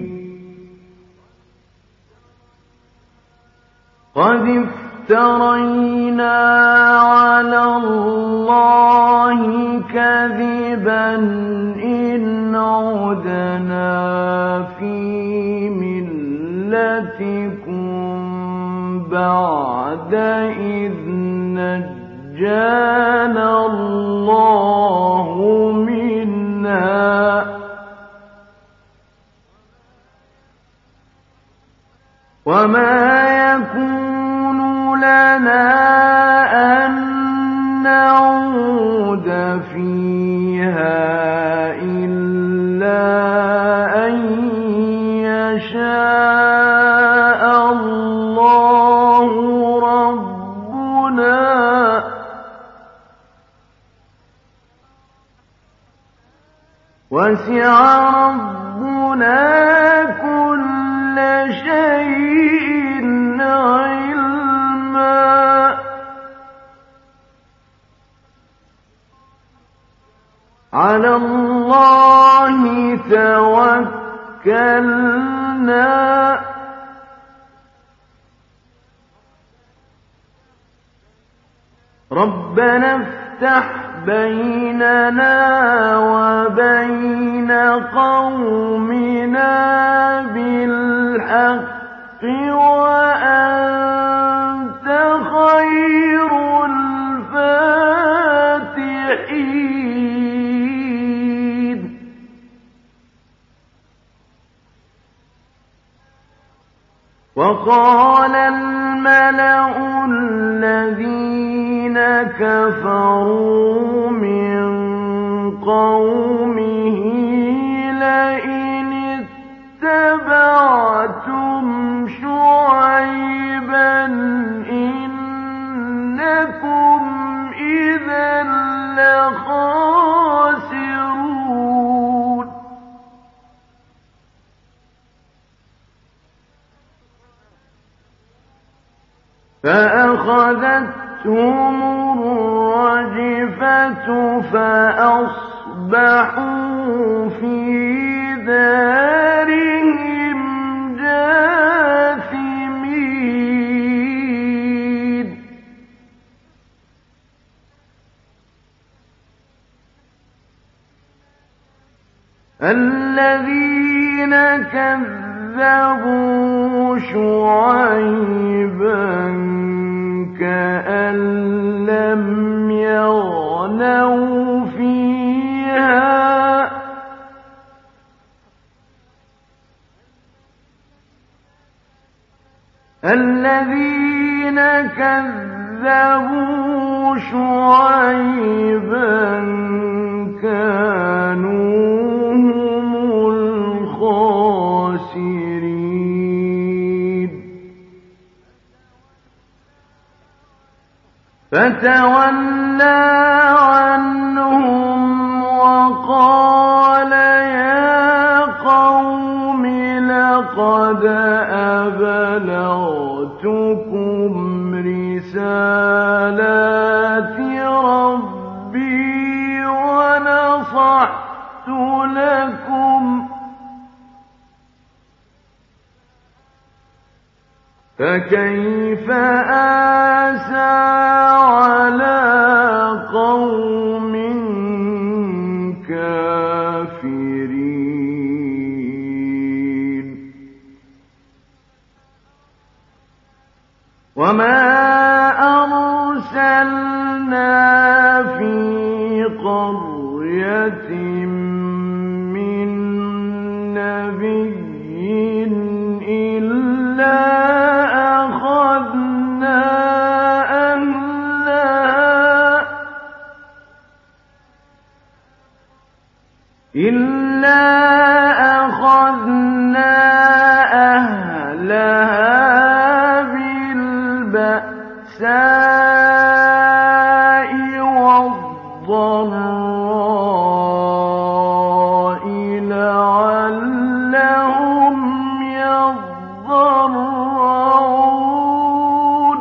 قد افترينا على الله كذبا إن عدنا في ملتكم بعد إذ نجانا الله منها وما يكون لنا أن نعود فيها إلا أن يشاء الله ربنا وسع ربنا كل شيء علما على الله توكلنا ربنا افتح بيننا وبين قومنا بالحق وأنت خير الفاتحين وقال الملأ الذين كفروا من قومه لئن اتبعتم شعيبا إنكم إذا لخاسرون فأخذتهم الرجفة فأصبحوا في دارهم جاثمين كذبوا شعيبا كأن لم يغنوا فيها الذين كذبوا شعيبا كانوا هم الخاسرين فتولى عنهم وقال يا قوم لقد أبلغتكم رسالات ربي ونصحت لكم فكيف آسى على قوم كافرين وما أرسلنا في قرية من نبي إلا أخذنا أهلها إلا أخذنا أهلها بالبأساء والضراء لعلهم يضرعون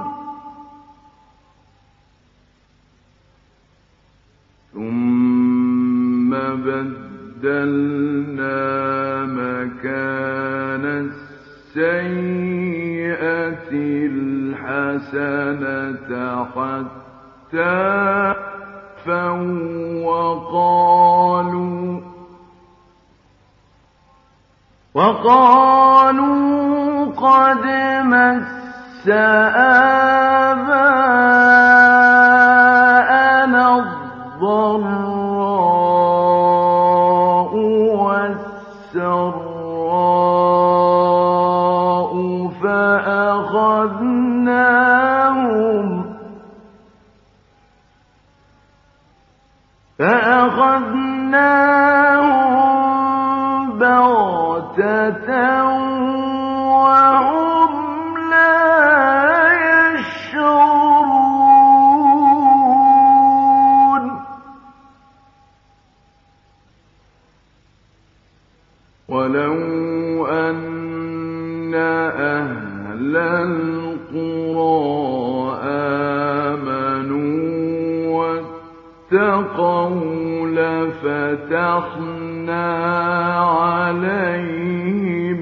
ثم بدلنا مكان السيئة الحسنة حتى عفوا وقالوا وقالوا قد مس آباءنا الضراء والسراء فأخذناهم فأخذناهم بغتة وهم لا يشعرون ولو أن أهل القرى آمنوا واتقوا لفتحنا عليهم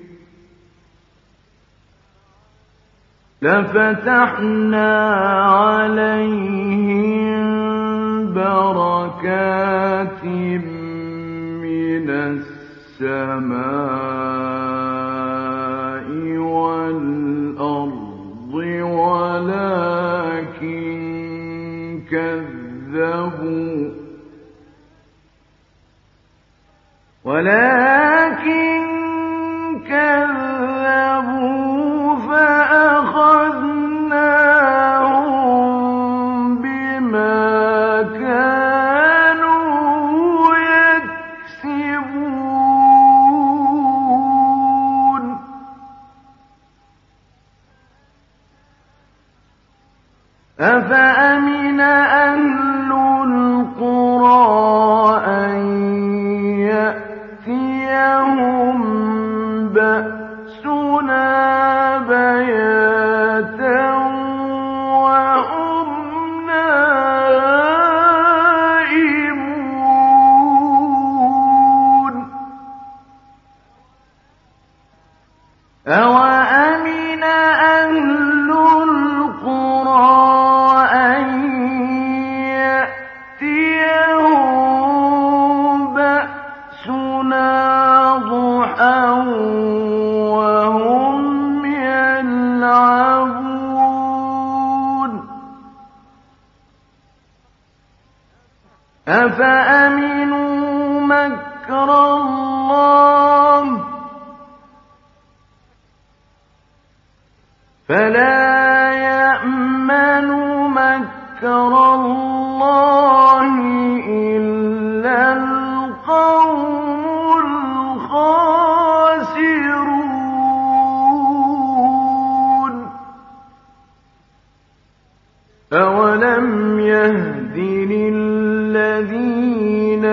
لفتحنا عليهم بركات من السماء والأرض ولكن كذبوا ولكن كذبوا فأخذناهم بما كانوا يكسبون أفأمن أهل القرى أن يأتيهم بأسنا بياتا وهم نائمون أوأمن أهل القرى أن يأتيهم بأسنا ضحى أفأمنوا مكر الله فلا يأمن مكر الله إلا القوم الخاسرون أولم يهد للذين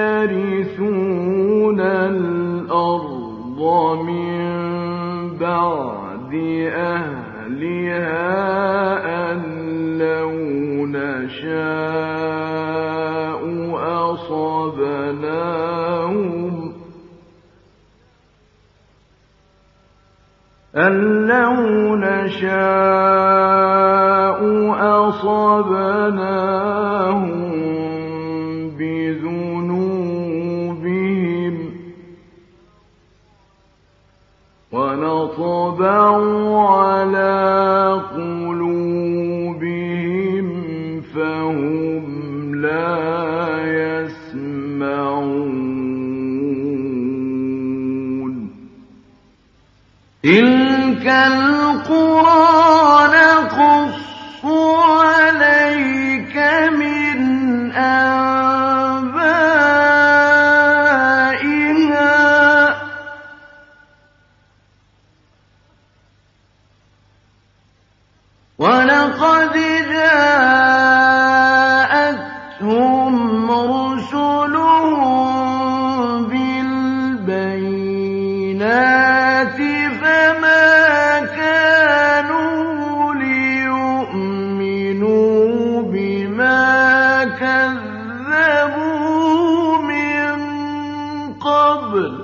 يرثون الأرض من بعد أهلها أن لو نشاء أصبناهم أن لو نشاء أصبناهم بذنوبهم ونطبع على قلوبهم فهم لا يسمعون تلك القرى نقص عليك من أنبائها ولقد جاءتهم رسلهم بالبينات فما كانوا ليؤمنوا بما كذبوا من قبل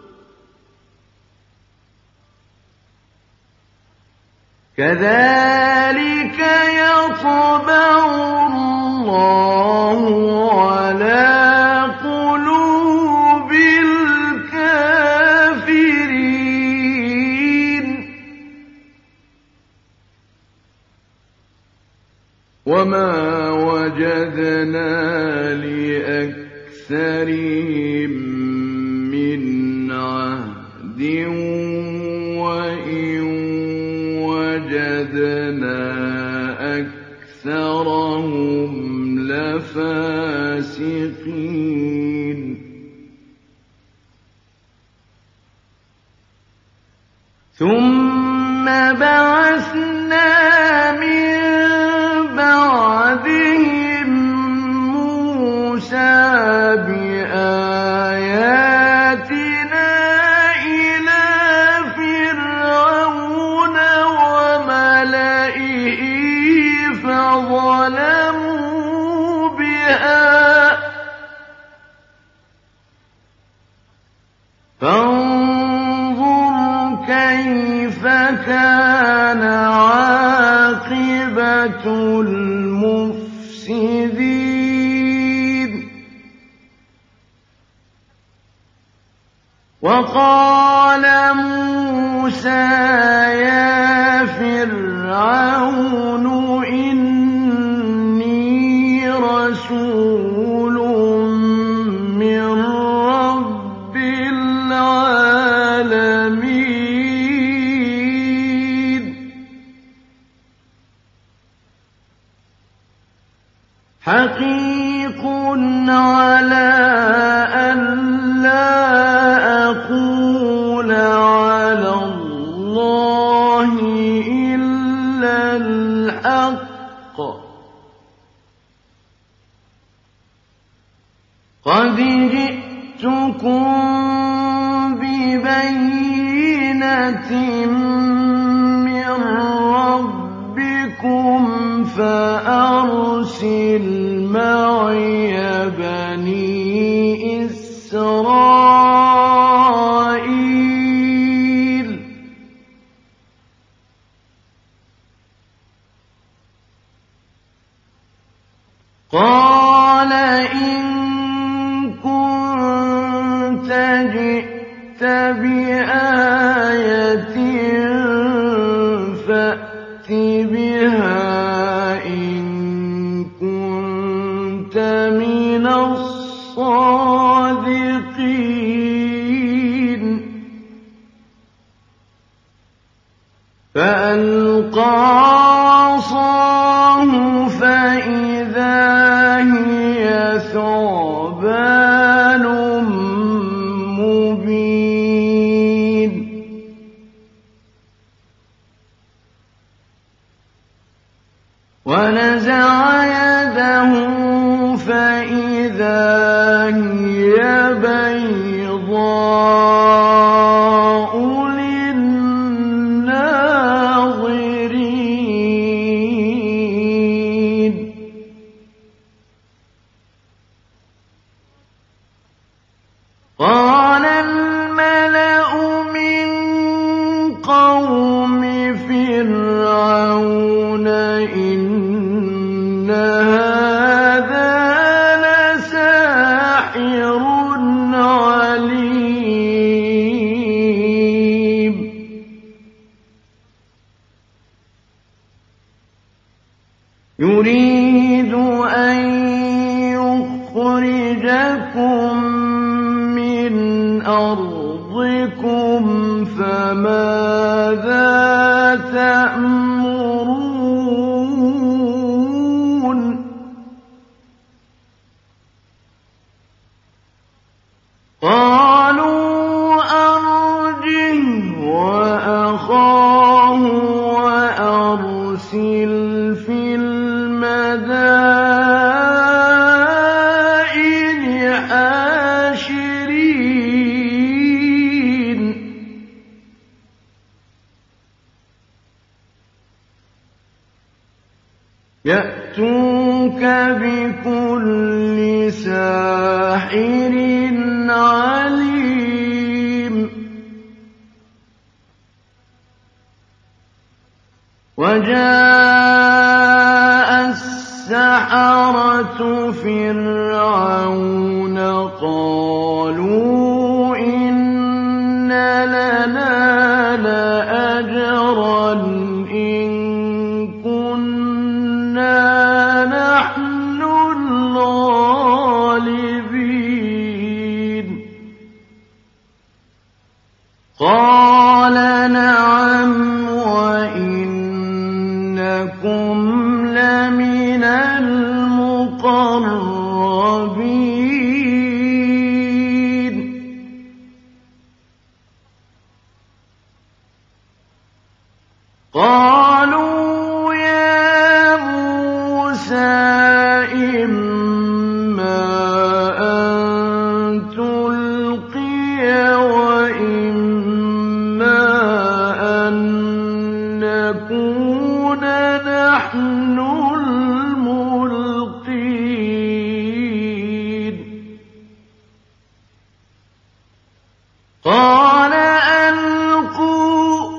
كذلك يطبع الله على قلوب الكافرين وما وجدنا لأكثرهم من عهد وإن وجدنا أكثرهم لفاسقين ثم بعثنا من بعدهم موسى بآياتنا إلى فرعون وملئه فظلموا بها فانظر كيف كان عاقبة المفسدين وقال موسى يا فرعون إني رسول من رب العالمين حقيق على أن لا أقول على الله إلا الحق قد جئتكم ببينة من ربكم فأرسل معي بني إسرائيل قال إن كنت جئت بآية فأت بها إن كنت من فألقى عصاه فإذا هي ثعبان مبين ونزع يده فإذا هي بيضاء للناظرين قال الملأ من قوم فرعون إن هذا لساحر عليم يريد أن يخرجكم من أرضكم فماذا تأمرون قالوا أرجه وأخاه وأرسل في المدائن حاشرين يأتوك بكل ساحر عليم وجاء السحرة فرعون قالوا إن لنا لأجرا إن كنا نحن الغالبين قال نعم وإنكم لمن المقربين قالوا يا موسى إما أن تلقي وإما أن نكون نحن الملقين قال ألقوا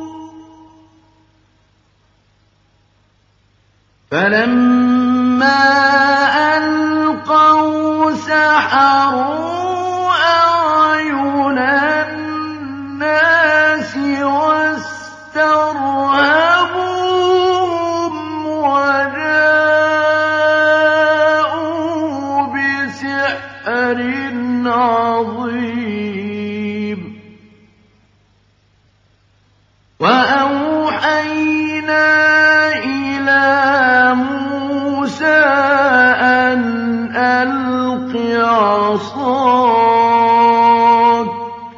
فلما ألقوا سحروا أعين الناس واسترهبوهم وجاءوا بسحر عظيم وأوحينا إلى موسى أن ألق عصاك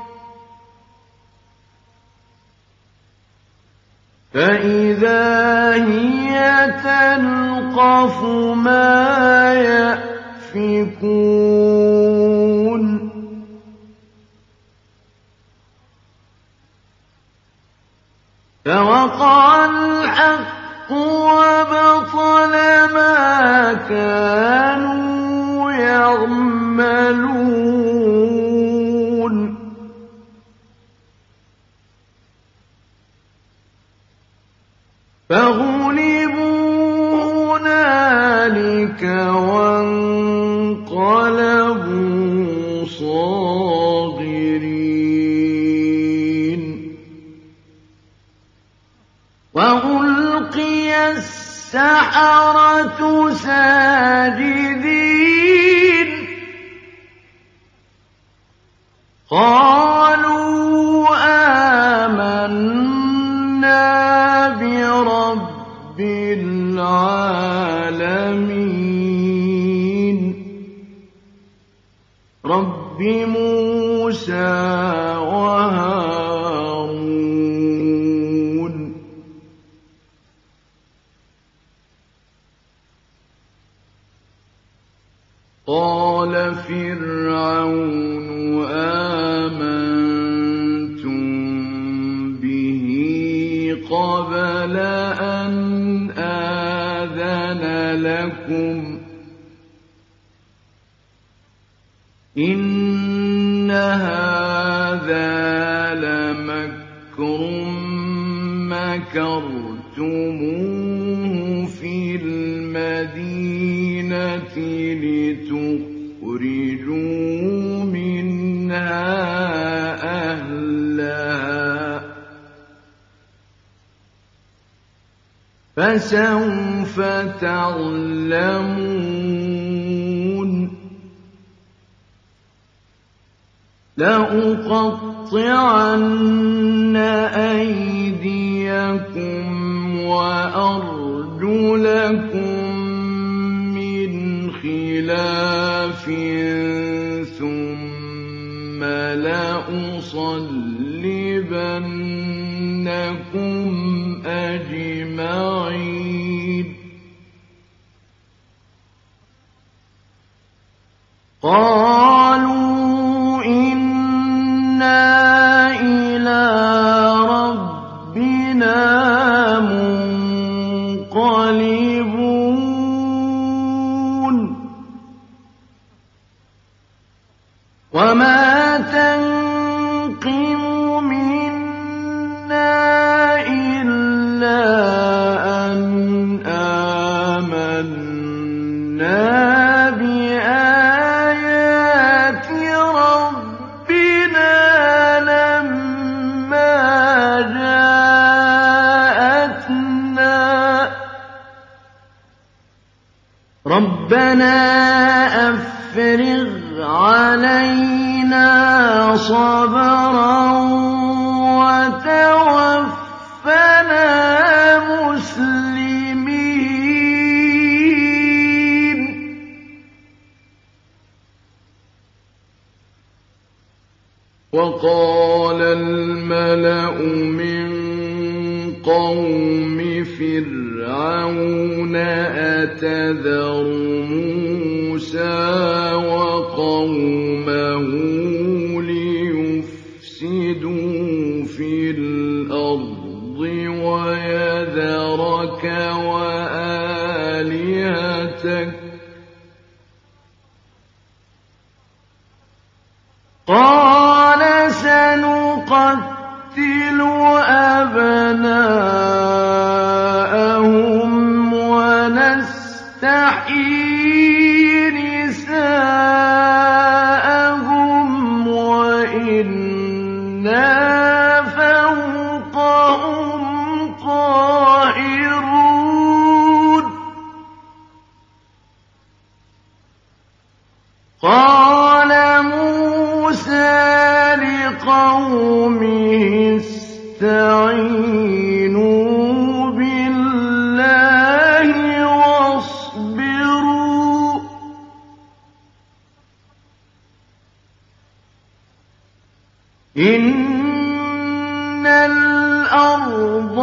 فإذا هي تلقف ما يأفكون فوقع الحق وبطل ما كانوا يعملون فغلبوا هنالك وانقلبوا صاغرين وألقي السحرة ساجدين قالوا آمنا رب العالمين رب موسى وهارون قال فرعون آمنتم به قبل أن آذن لكم إن هذا لمكر مكرتموه في المدينة لتخرجوا منها أهلها فسوف تعلمون لأقطعن أيديكم وأرجلكم من خلاف ثم لأصلبنكم أجمعين قالوا إنا إلى ربنا منقلبون وما تنقم منا إلا أن آمنا بآيات ربنا لما جاءتنا ربنا أفرغ علينا صبرا وتوفنا مسلمين وقال الملأ من قوم فرعون أتذر موسى وقومه ليفسدوا في الأرض ويذرك وآلهتك قال سنقتل أبناءهم ونستحيي نساءهم وإنا فوقهم قاهرون قال موسى لقومه استعينوا بالله واصبروا إن الأرض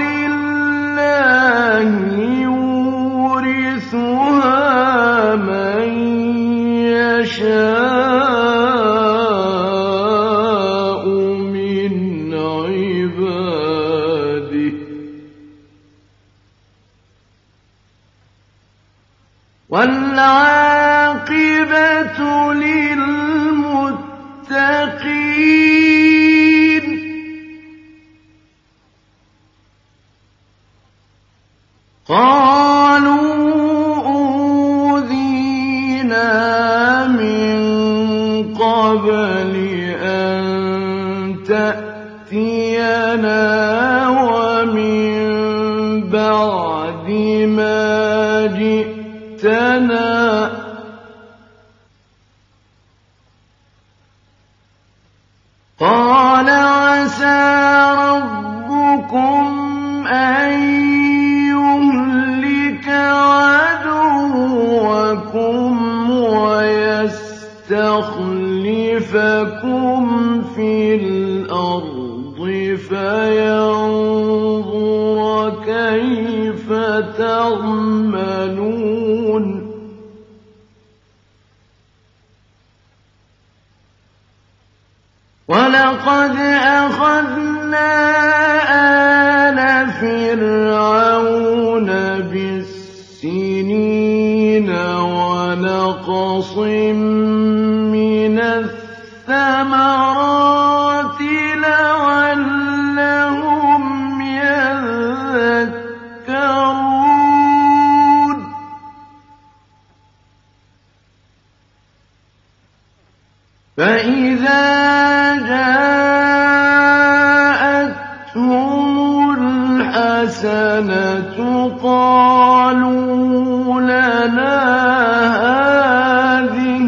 لله يورثها من يشاء من عباده والعاقبة للمتقين قالوا أوذينا من قبل أن تأتينا ومن بعد ما جئتنا قال عسى ربكم أن تَعْمَلُونَ وَلَقَدْ أَخَذْنَا آلَ فِرْعَوْنَ بِالسِّنِينَ وَنَقْصٍ مِّنَ الثَّمَرَاتِ لَعَلَّهُمْ يَذَّكَّرُونَ فَإِذَا جَاءَتْهُمُ الْحَسَنَةُ قَالُوا لَنَا هَٰذِهِ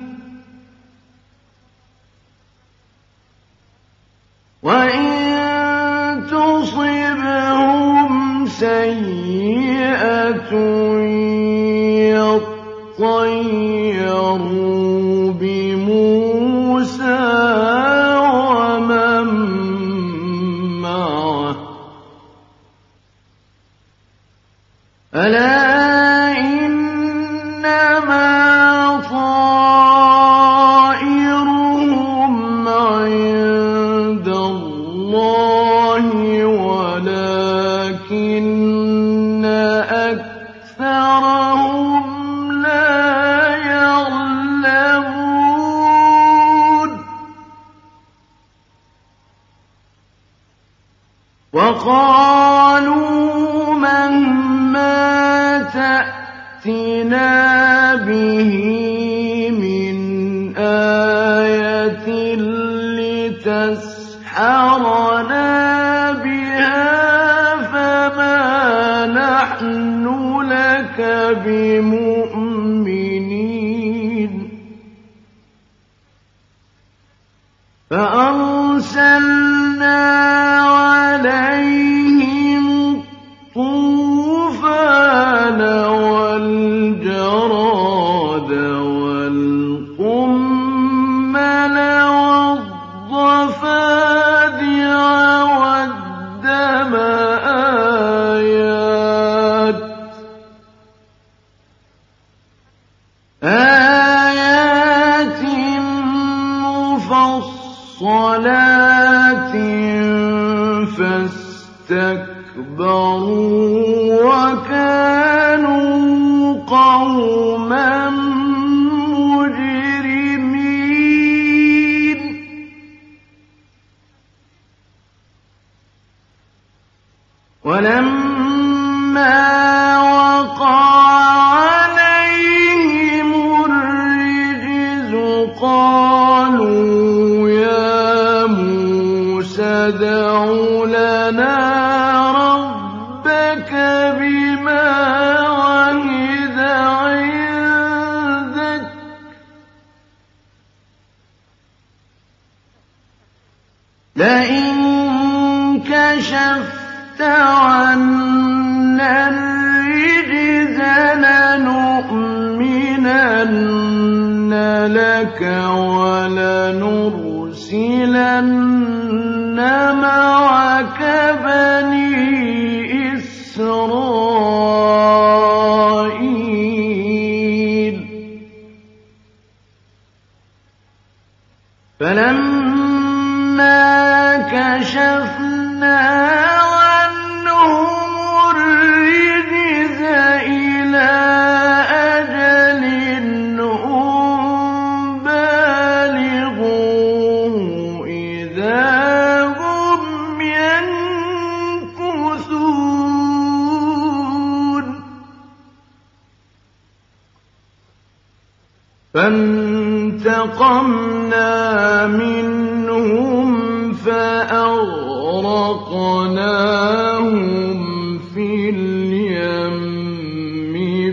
وَإِن تُصِبْهُمْ سَيِّئَةٌ يَطَّيَّرُوا بِمُوسَىٰ وَمَن مَّعَهُ أَلَا إِنَّمَا طَائِرُهُمْ عِندَ اللَّهِ وَلَٰكِنَّ أَكْثَرَهُمْ لَا يَعْلَمُونَ وَقَالُوا مَهْمَا تَأْتِنَا بِهِ مِنْ آيَةٍ لِتَسْحَرَنَا بِهَا فَمَا نَحْنُ لَكَ بِمُؤْمِنِينَ فَأَرْسَلْنَا عَلَيْهِمُ الطُّوفَانَ وَالْجَرَادَ وَالْقُمَّلَ وَالضَّفَادِعَ وَالدَّمَ آيَاتٍ آيَاتٍ مُفَصَّلَاتٍ فَاسْتَكْبَرُوا وَكَانُوا قَوْمًا مُجْرِمِينَ وَلَمَّا وَقَعَ عَلَيْهِمُ الرِّجْزُ قَالُوا يَا مُوسَى ادْعُ لَنَا رَبَّكَ بِمَا عَهِدَ عِندَكَ لَئِن كَشَفْتَ عَنَّا الرِّجْزَ لَنُؤْمِنَنَّ لَكَ وَلَنُرْسِلَنَّ مَعَكَ بَنِي إِسْرَائِيلَ فَلَمَّا كَشَفْنَا عَنْهُمُ الرِّجْزَ إِلَىٰ أَجَلٍ هُمْ بَالِغُوهُ إِذَا هُمْ يَنكُثُونَ فَانتَقَمْنَا مِنْهُمْ فَأَغْرَقْنَاهُمْ فِي الْيَمِّ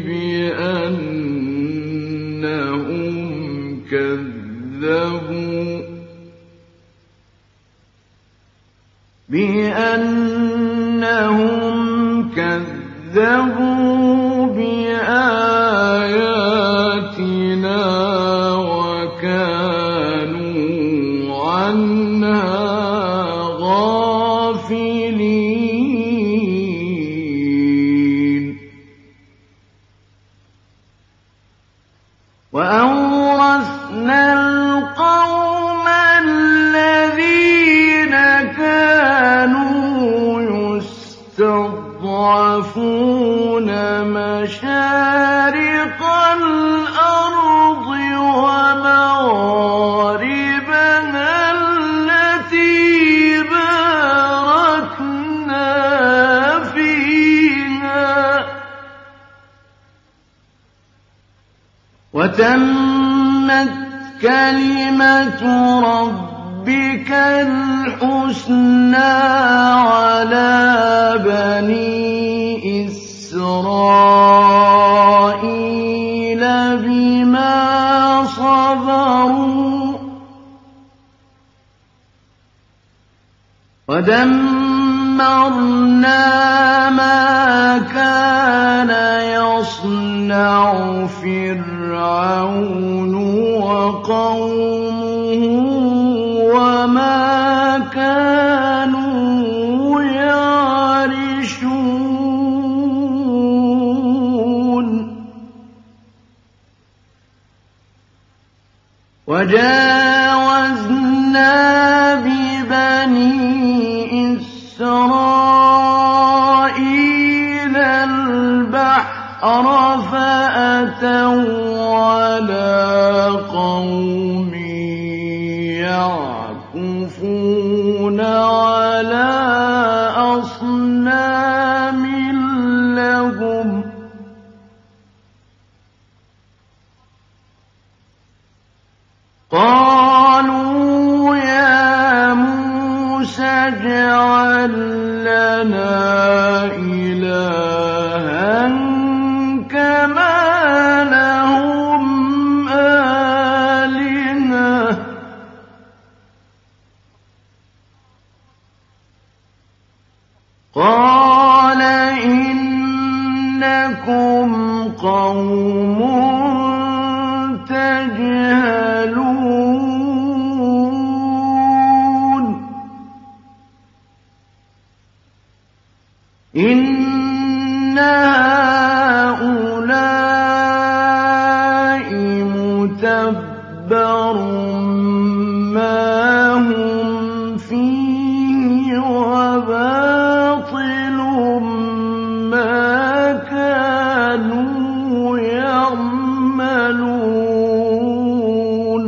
بِأَنَّهُمْ كَذَّبُوا بِأَنَّهُمْ كَذَّبُوا بِآيَاتِنَا وَكَانُوا عَنْهَا غَافِلِينَ يستضعفون مشارق الأرض ومغاربها التي باركنا فيها وتمت كلمة ربك الحسنى على بني إسرائيل بما صبروا ودمرنا ما كان يصنع فرعون وقومه وما كانوا يعرشون وجاوزنا ببني إسرائيل البحر فأتوا على قوم يعكفون على أصنام لهم قالوا يا موسى اجعل لنا إلها كما لهم آلهة قال إنكم قوم تجهلون إن هؤلاء متبر ما هم فيه وباطل ما كانوا يعملون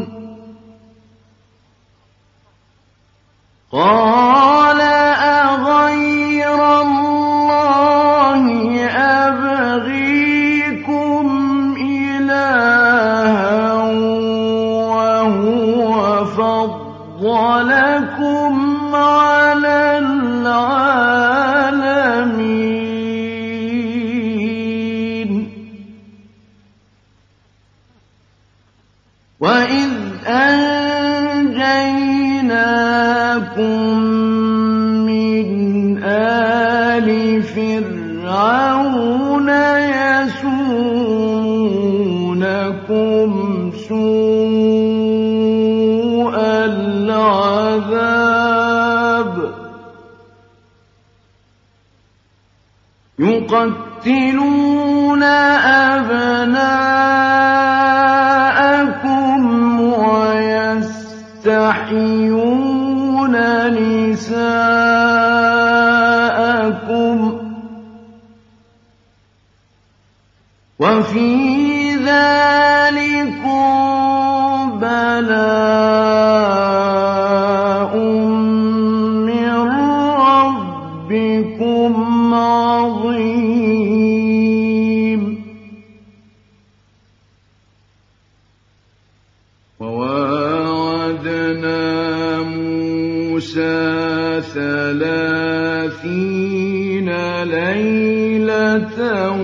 قال أغير الله أبغيكم إلها وهو فضلكم على العالمين وإذ أنجيناكم من آل فرعون يسومونكم سوء العذاب يقتلون أبناءكم ويستحيون نساءكم وفي ذلكم بلاء من ربكم عظيم وواعدنا موسى ثلاثين ليلة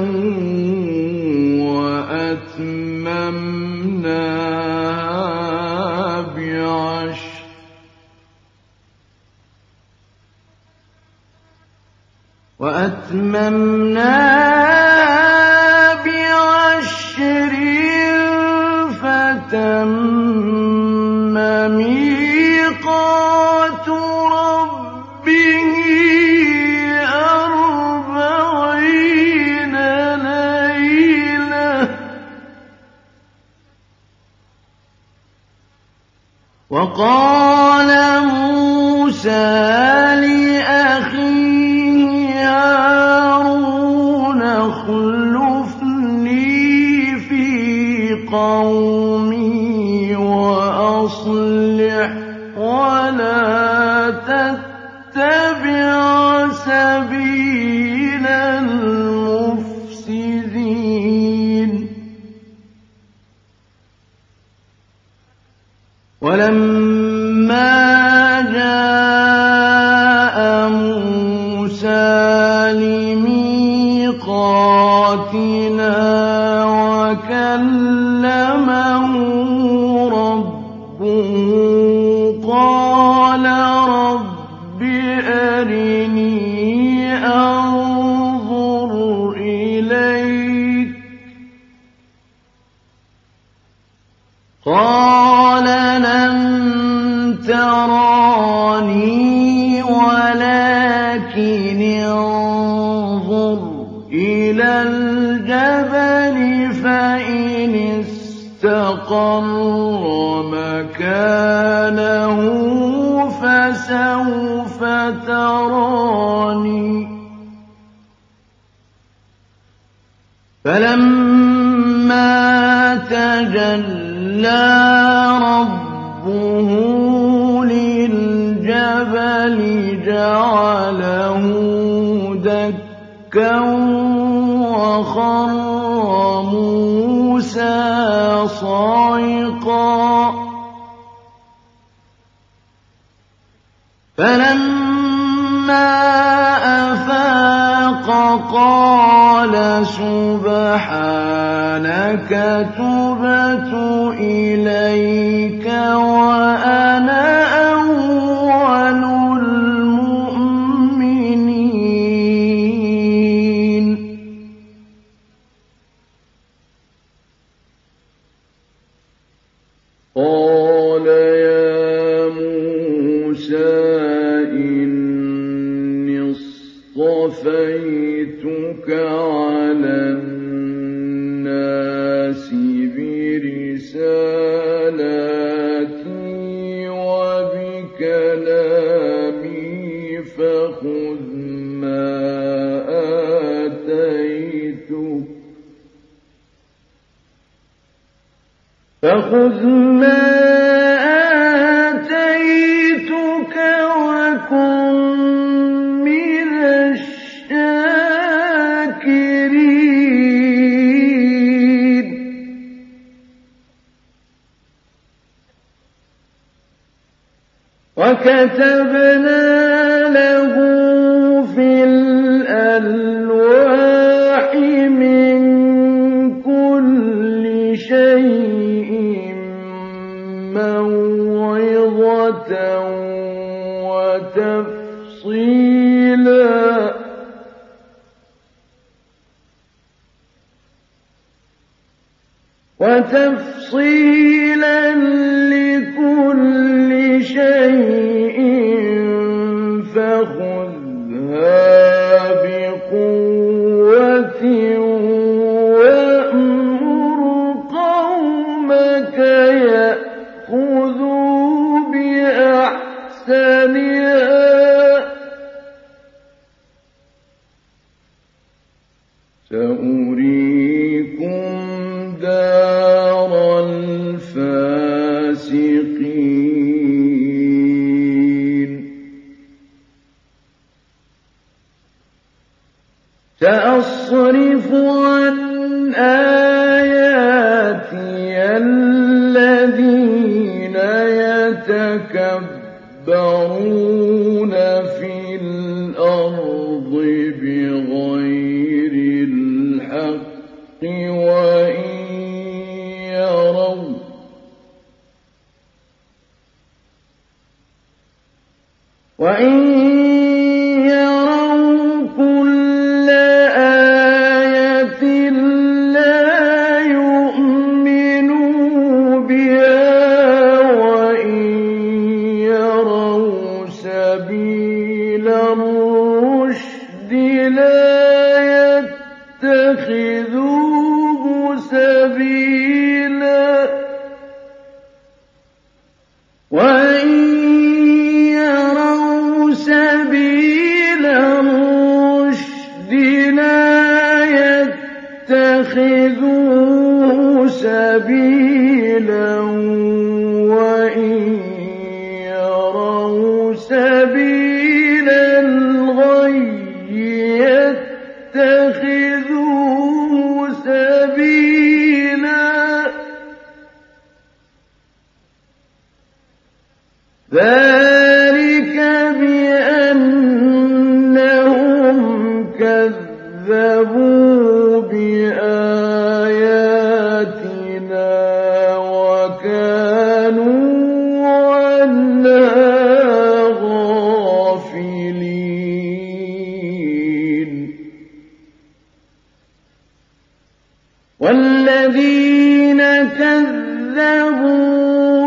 وأتممناها بعشر وأتممناها بعشر فتم ميقات ربه أربعين ليلة وقال موسى لأخيه وَلَمَّا جَاءَ مُوسَىٰ لِمِيقَاتِنَا وَكَلَّمَهُ رَبُّهُ قَالَ رَبِّ أَرِنِي أَنظُرْ إِلَيْكَ ۚ قَالَ لَن تَرَانِي وَلَٰكِنِ انظُرْ إِلَى الْجَبَلِ فَإِنِ اسْتَقَرَّ مَكَانَهُ فَسَوْفَ تَرَانِي ۚ فَلَمَّا تَجَلَّىٰ رَبُّهُ لِلْجَبَلِ جَعَلَهُ دَكًّا وَخَرَّ مُوسَىٰ صَعِقًا ۚ فَلَمَّا أَفَاقَ قَالَ سُبْحَانَكَ تُبْتُ إِلَيْكَ وَأَنَا أَوَّلُ الْمُؤْمِنِينَ. قَالَ يَا مُوسَىٰ إِنِّي اصْطَفَيْتُكَ عَلَى النَّاسِ بِرِسَالَاتِي وَبِكَلَامِي فَخُذْ مَا آتَيْتُكَ فَخُذْ مَا آتَيْتُكَ وَكُن مِّنَ الشَّاكِرِينَ. وَكَتَبْنَا لَهُ فِي الْأَلْوَاحِ مِن كُلِّ شَيْءٍ مَّوْعِظَةً وَتَفْصِيلًا وَتَفْصِيلًا لِّكُلِّ شَيْءٍ فَخُذْهَا بِقُوَّةٍ وَأْمُرْ قَوْمَكَ يَأْخُذُوا بِأَحْسَنِهَا سَأُرِيكُمْ دَارَ الْفَاسِقِينَ. سَأَصْرِفُ عَنْ آيَاتِيَ الَّذِينَ يَتَكَبَّرُونَ فِي الْأَرْضِ بِغَيْرِ الْحَقِّ وَإِن يَرَوْا وَإِن يَرَوْا كُلَّ آيَةٍ لَّا يُؤْمِنُوا بِهَا وَإِن يَرَوْا سَبِيلَ الرُّشْدِ لَا يَتَّخِذُوهُ سَبِيلًا وَإِن يَرَوْا سَبِيلَ الرُّشْدِ لَا يَتَّخِذُوهُ سَبِيلًا وَإِن يَرَوْا سَبِيلَ الْغَيِّ يَتَّخِذُوهُ سَبِيلًا. ذلك بأنهم كذبوا بآياتنا وكانوا عنها غافلين والذين كذبوا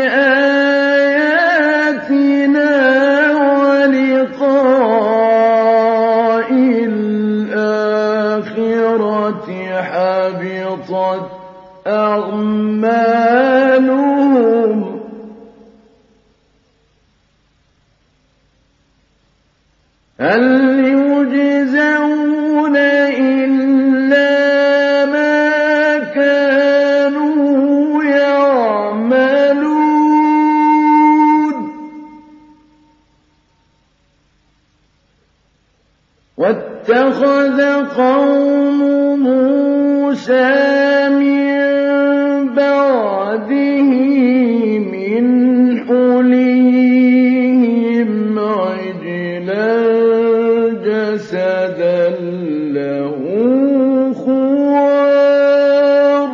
بآياتنا ولقاء الآخرة حبطت أعمالهم هل يجزون إلا ما كانوا يعملون واتخذ قوم موسى من بعده من حليهم عجلا جسدا له خوار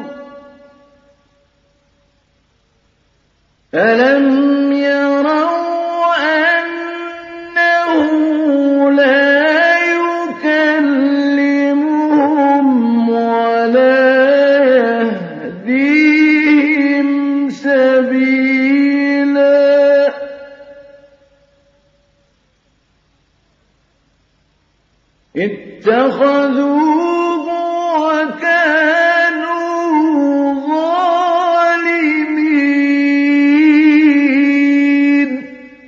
ألم يروا أنه لا يكلمهم ولا يهديهم سبيلا اتخذوه وكانوا ظالمين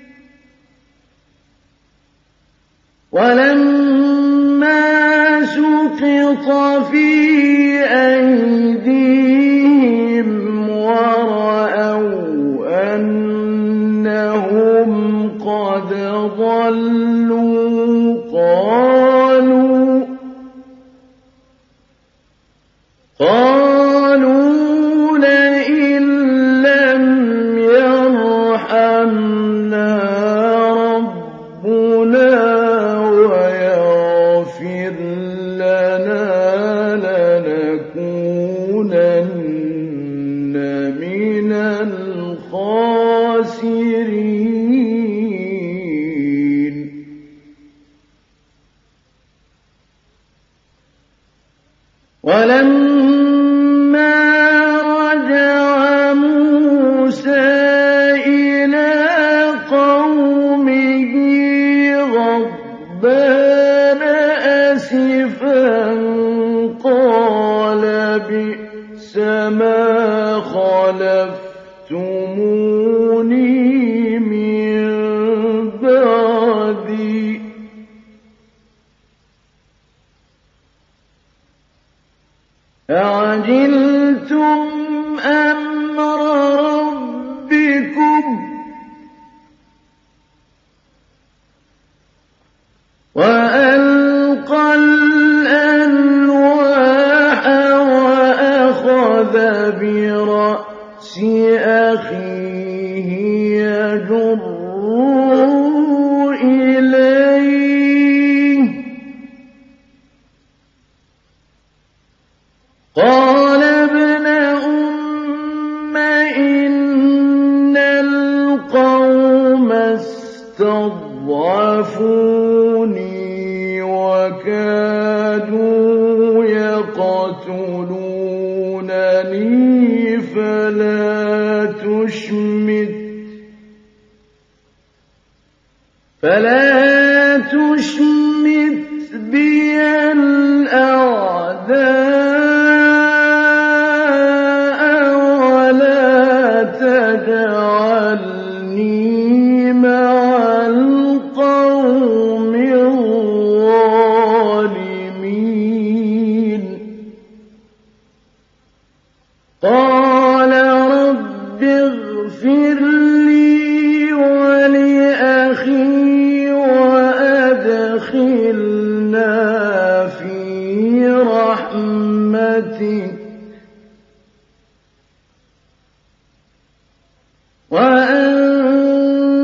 ولما سقط في أيديهم ورأوا أنهم قد ضلوا قالوا قالوا لئن لم يرحمنا ربنا ويغفر لنا لنكونن من الخاسرين ولما رجع موسى إلى قومه غضبان آسفا قال بئس ما خلفتموني من بعدي أعجلتم أمر ربكم وألقى الألواح وأخذ برأس أخيه يجره إليه قال ابن أم إن القوم استضعفوني وكادوا يقتلونني فلا تشمت فلا تشمت بي الأعداء ولا تجعلني مع القوم الظالمين قال رب اغفر لي ولأخي وأدخلنا في رحمتك وأنت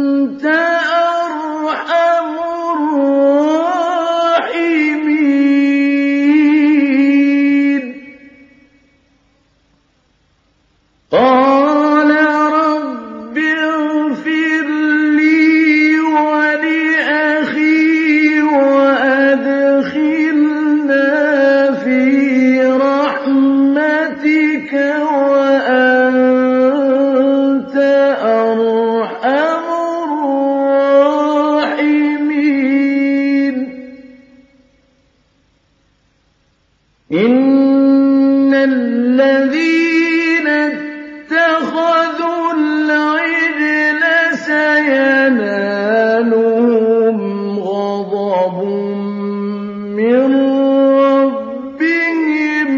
إن الذين اتخذوا العجل سينالهم غضب من ربهم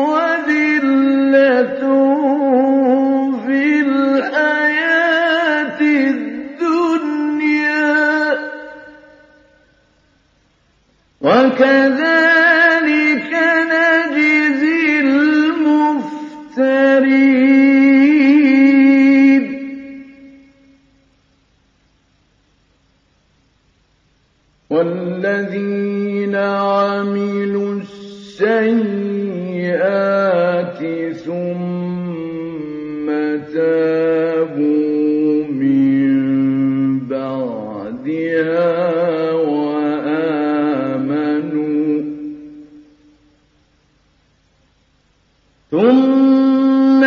وذلة في الحياة الدنيا وكذلك نجزي المفترين والذين عملوا السيئات ثم تابوا من بعدها وآمنوا ثم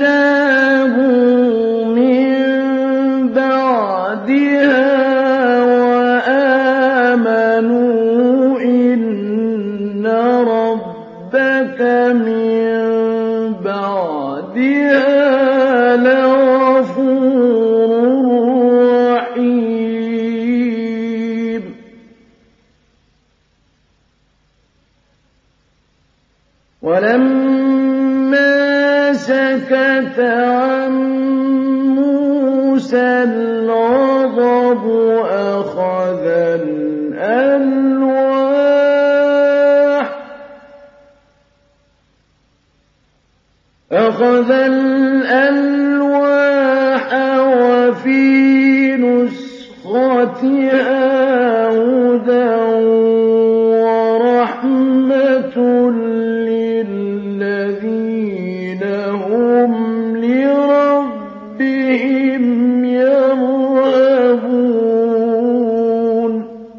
تابوا من بعدها وآمنوا إن ربك من بعدها لغفور رحيم ولما سكت عن موسى الغضب أخذ الألواح أخذ الألواح وفي نسختها هدى ورحمة للذين هم لربهم يرهبون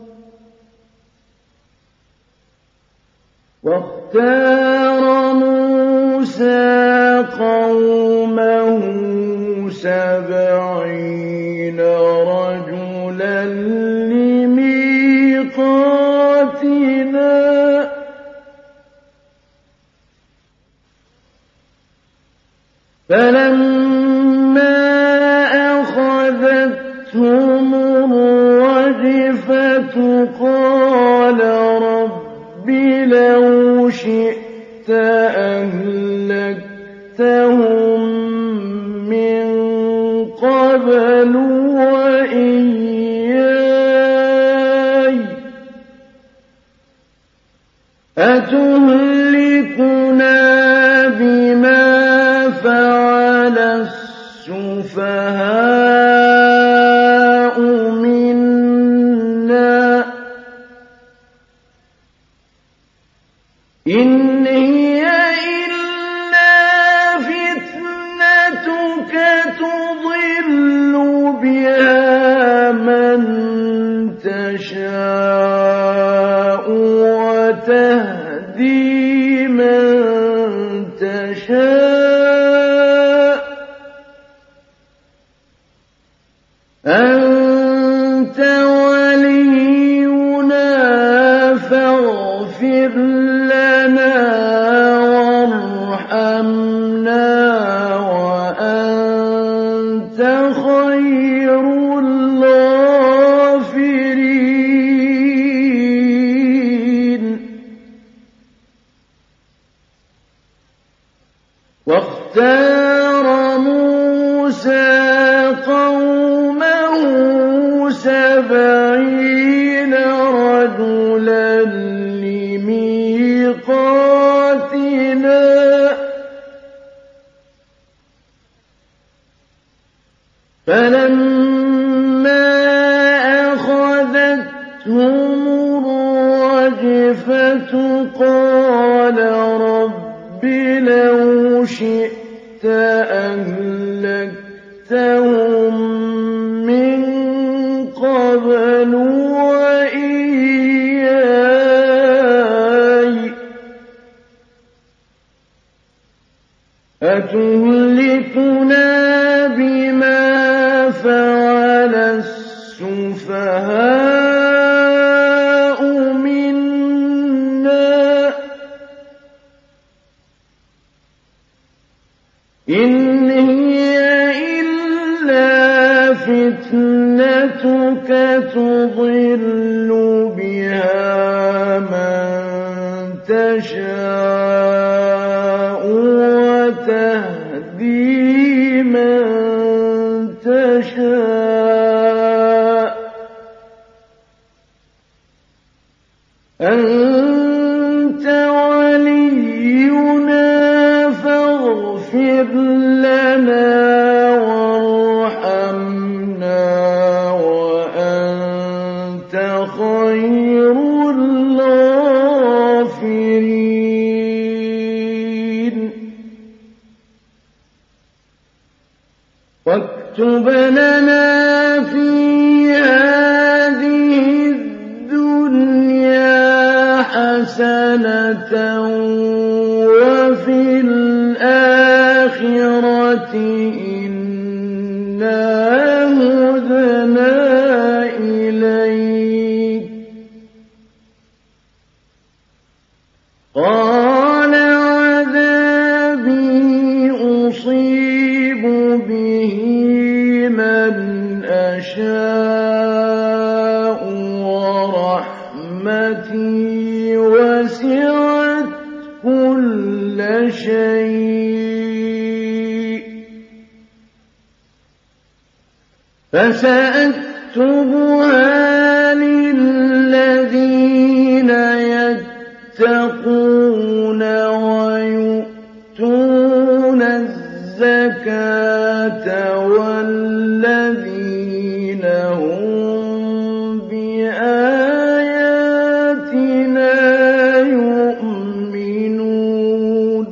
واختار موسى قومه سبعين رجلا لميقاتنا فلما أخذتهم الرجفة قال رب لو شئت أهلكتهم من قبل وإياي أتهلكنا بما فعل السفهاء منا إن هي إلا فتنتك تضل بها من تشاء وتهدي من تشاء أنت ولينا فاغفر لنا وارحمنا وأنت خير الغافرين واختار موسى قومه سبعين رجلا لميقاتنا فلما أخذتهم الرجفة قال رب لو شئت أهلكتهم من قبل وإياي أتهلكنا بما فعل السفهاء منا إن هي إلا فتنتك تضل بها من تشاء وتهدي من تشاء أنت ولينا فاغفر لنا وارحمنا وأنت خير الغافرين واكتب لنا في هذه الدنيا حسنة وفي الآخرة إنا هدنا إليك قال عذابي أصيب به من أشاء ورحمتي وسعت كل شيء فسأكتبها للذين يتقون ويؤتون الزكاة والذين هم بآياتنا يؤمنون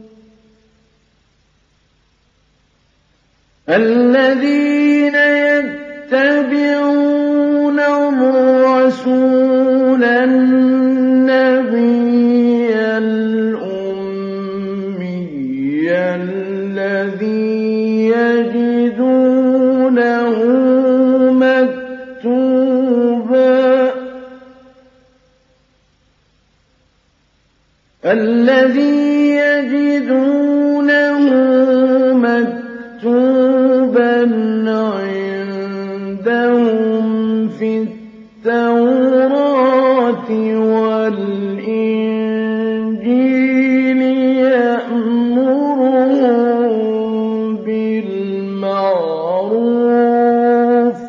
الذين يتبعون الرسول النبي الأمي الذي يجدونه مكتوبا الذي يجدونه مكتوبا عندهم في التوراة والإنجيل يأمرهم بالمعروف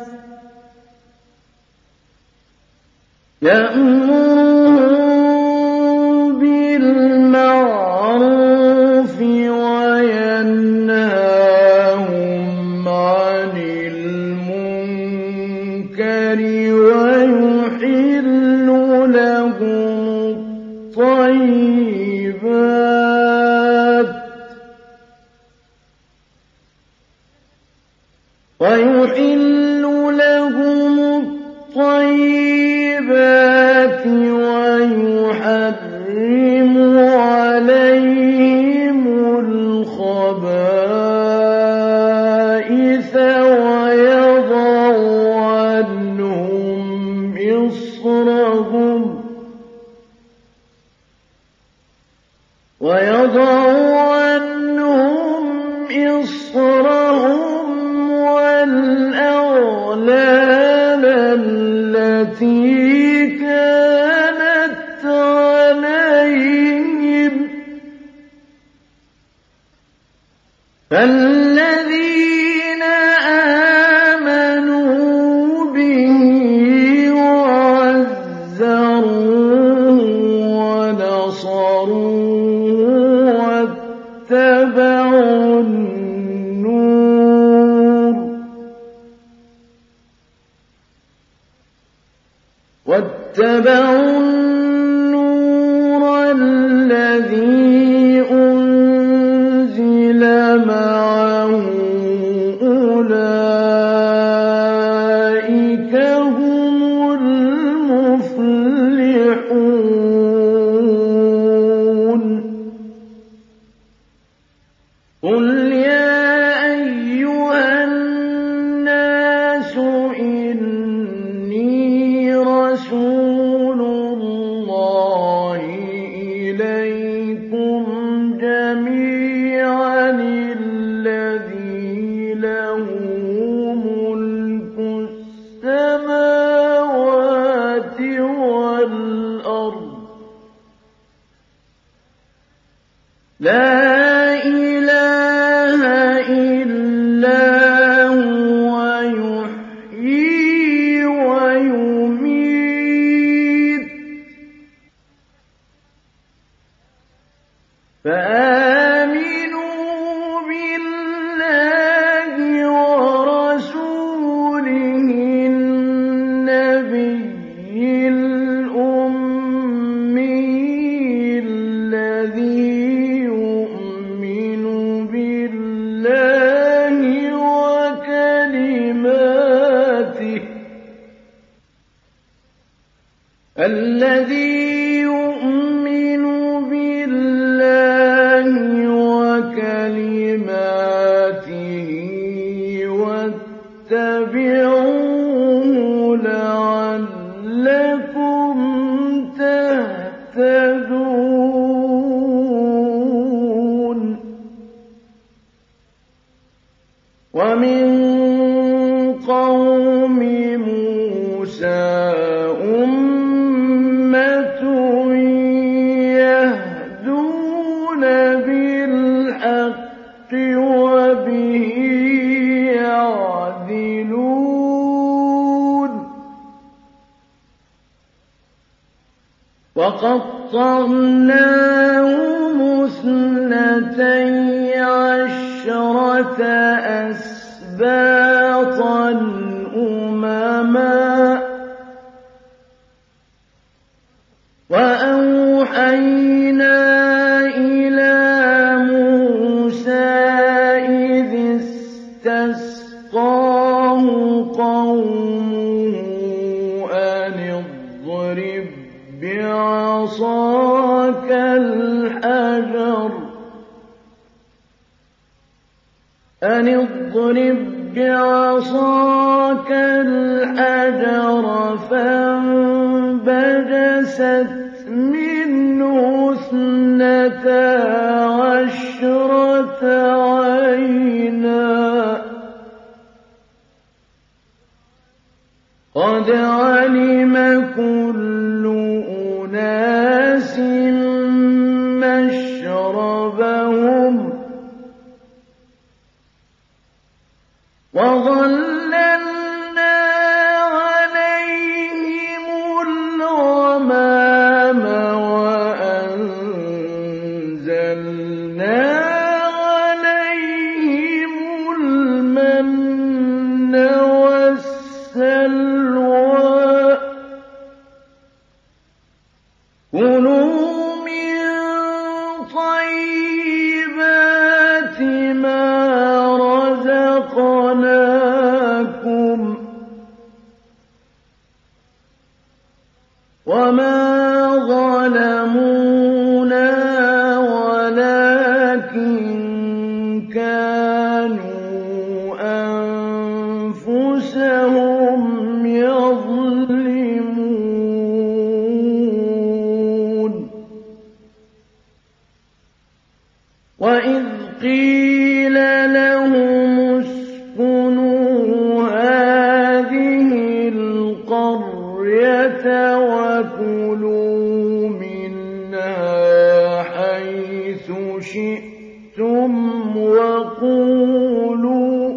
يأمرهم بالمعروف وينهاهم عن المنكر ويحل لهم الطيبات ويحل لهم الطيبات ويحرم عليهم الخبائث ويضع عنهم إصرهم ويضع عنهم إصرهم والأغلال التي كانت عليهم فالذين آمنوا به وعزروه ونصروه واتبعوا النور واتبعوا النور الذي أنزل معه أولئك هم المفلحون قل يا أيها الناس إني رسول الله إليكم جميعا لا إله إلا هو يحيي ويميت فآمنوا بالله ورسوله النبي الأمي الذي يؤمن بالله وكلماته الذي يؤمن بالله وكلماته واتبعوه لعلكم تهتدون ومن قوم موسى أمة يهدون بالحق وبه يعدلون وقطعناهم اثنتي عشرة أسباطا أمما وأوحينا إلى موسى إذ استسقاه قومه أن اضرب بعصاك الحجر أن اضرب بعصاك الحجر فانبجست منه اثنتا عشرة عينا قد علم كل أناس مشربهم وظللنا عليهم الغمام وأنزلنا عليهم المن والسلوى كلوا من طيبات ما رزقناكم وما ظلمونا ولكن كانوا أنفسهم يظلمون وإذ قيل لهم اسكنوا هذه القرية وكلوا منها حيث شئتم وقولوا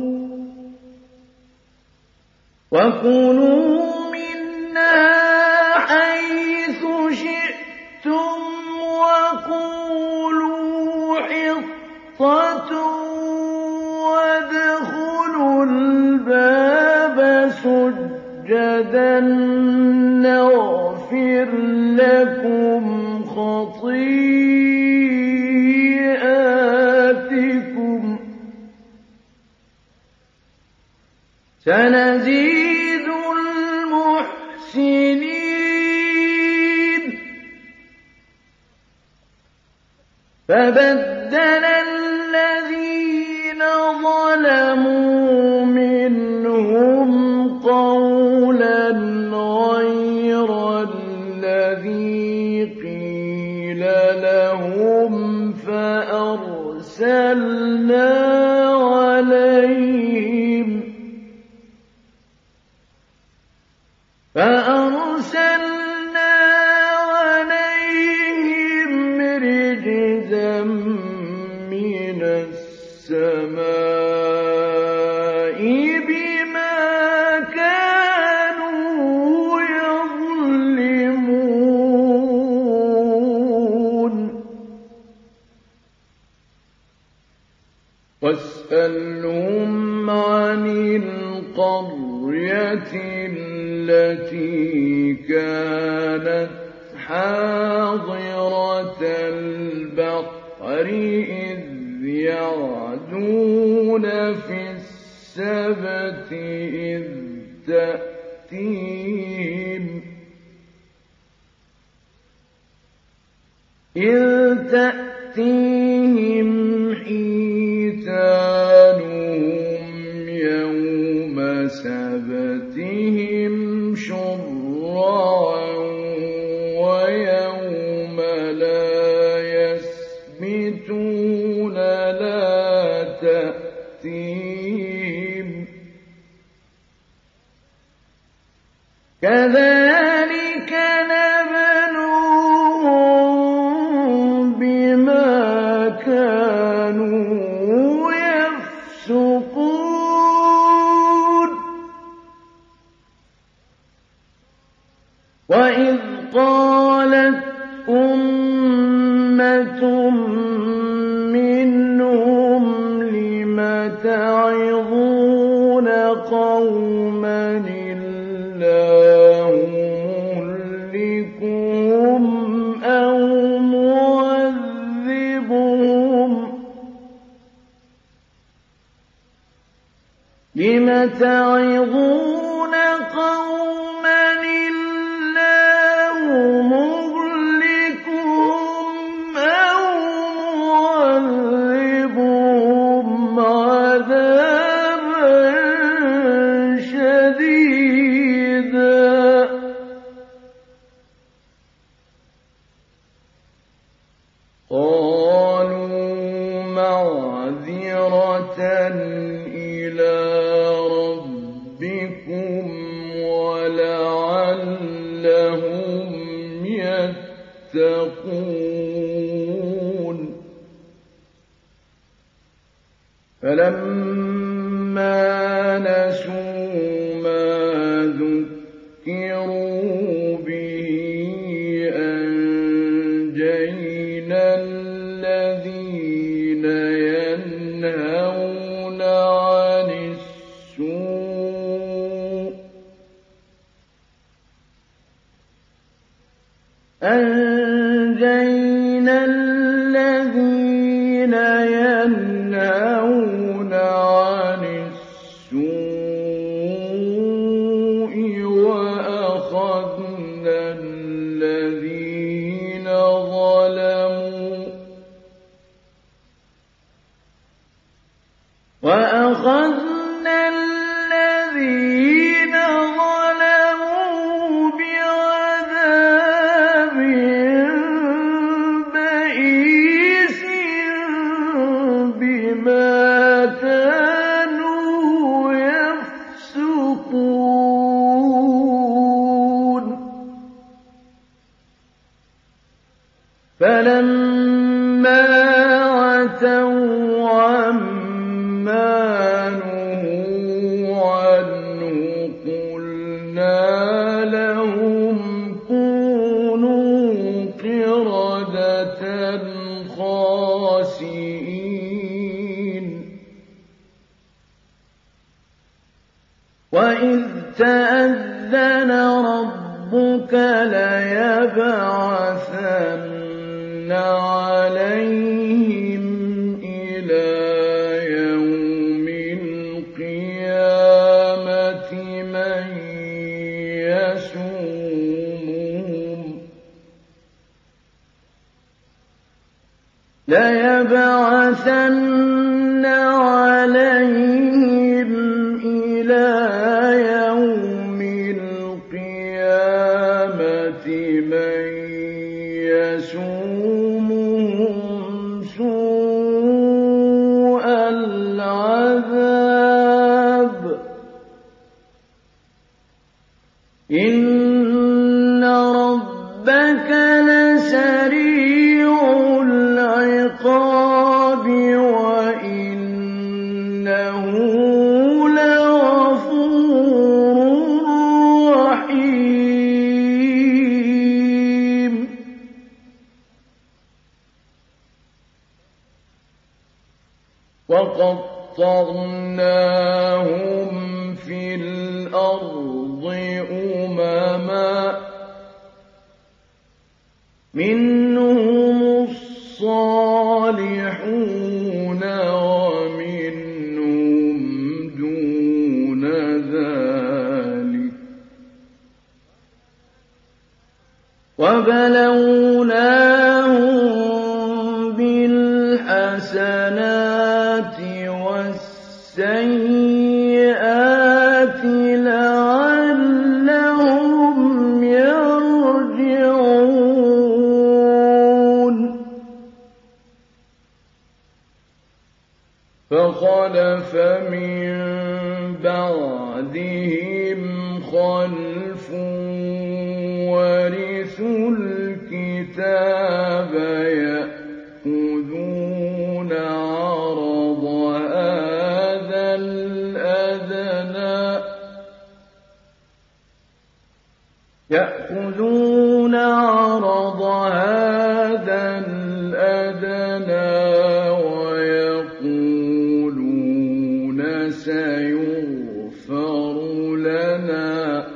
وكلوا منها حيث شئتم وقولوا حطة وادخلوا الباب سجدا نغفر لكم خطيئاتكم سنزيد المحسنين فبدل الذين ظلموا منهم قولا غير الذي قيل لهم فأرسلنا عليهم فأرسلنا عليهم رجزا واسألهم عن القرية التي كانت حاضرة البحر إذ يعدون في السبت إذ تأتيهم إذ تأتيهم حيتانهم يوم سبتهم شرعا ويوم لا يسبتون لا تأتيهم كذلك نبلوهم بما كانوا يفسقون وإذ قالت أمة منهم لم تعظون قوما الله مهلكهم أو معذبهم لم تعظون قوما الله مهلكهم أو معذبهم عذابا شديدا قالوا معذرة إلى ربكم ولعلهم يتقون فلما نسوا ما ذكروا به أنجينا الذين ينهون عن السوء أنجينا الذين ينهون عن السوء وأخذنا الذين ظلموا وأخذنا الذين ظلموا بعذاب بئيس بما كانوا يفسقون فلما عتوا عما نهوا عنه قلنا لهم كونوا قردة خاسئين وإذ تأذن ربك ليبعثن عليهم إلى يوم القيامة من يسومهم ليبعثن عليهم إلى يوم القيامة من يسومهم سوء العذاب إن ربك لسريع العقاب وإنه لغفور رحيم وَقَطَّعْنَاهُمْ فِي الْأَرْضِ أُمَمًا مِّنْهُمُ الصَّالِحُونَ وَمِنْهُمْ دُونَ ذَٰلِكَ ۖ وَبَلَوْنَاهُم بِالْحَسَنَاتِ وَالسَّيِّئَاتِ لَعَلَّهُمْ يَرْجِعُونَ فَخَلَفَ مِن بَعْدِهِمْ خَلْفٌ وَرِثُوا الْكِتَابَ يَأْخُذُونَ عَرَضَ هَٰذَا الْأَدْنَىٰ يَأْخُذُونَ عَرَضَ هَٰذَا الْأَدْنَىٰ وَيَقُولُونَ سَيُغْفَرُ لَنَا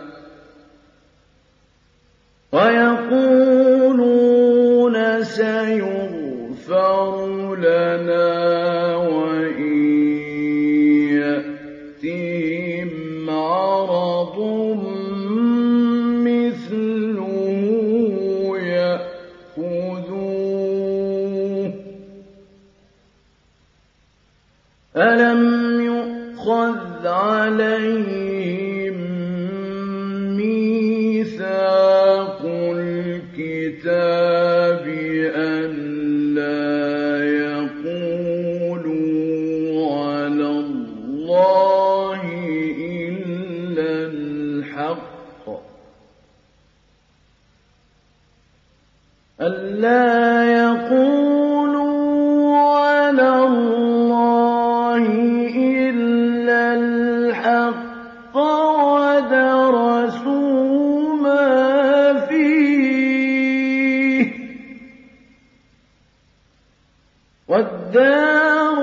وَيَقُولُونَ سَيُغْفَرُ لَنَا وَإِن يَأْتِهِمْ عَرَضٌ مِّثْلُهُ يَأْخُذُوهُ ۚ أَلَمْ يُؤْخَذْ عَلَيْهِم مِّيثَاقُ الْكِتَابِ أَن لَّا يَقُولُوا عَلَى اللَّهِ إِلَّا الْحَقَّ أَلَّا يَقُولُوا عَلَى اللَّهِ إِلَّا الْحَقَّ وَدَرَسُوا مَا فِيهِ ۗ وَالدَّارُ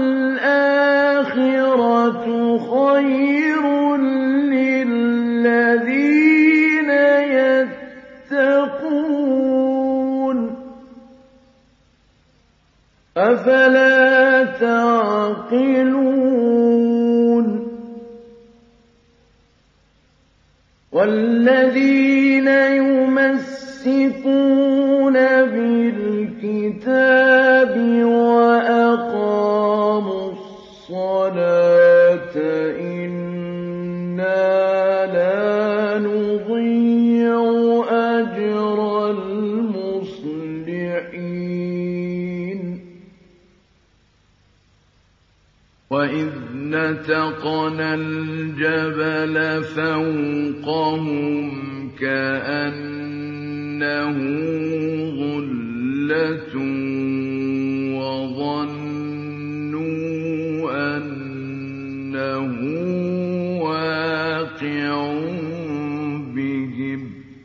الْآخِرَةُ خَيْرٌ لِّلَّذِينَ يَتَّقُونَ ۗ أَفَلَا تَعْقِلُونَ وَالَّذِينَ يُمَسِّكُونَ بِالْكِتَابِ وَأَقَامُوا الصَّلَاةَ إِنَّا لَا نُضِيعُ أَجْرَ الْمُصْلِحِينَ وَإِذْ نَتَقْنَا الْجَبَلَ فَوْقَهُمْ كَأَنَّهُ ظُلَّةٌ وَظَنُّوا أَنَّهُ وَاقِعٌ بِهِمْ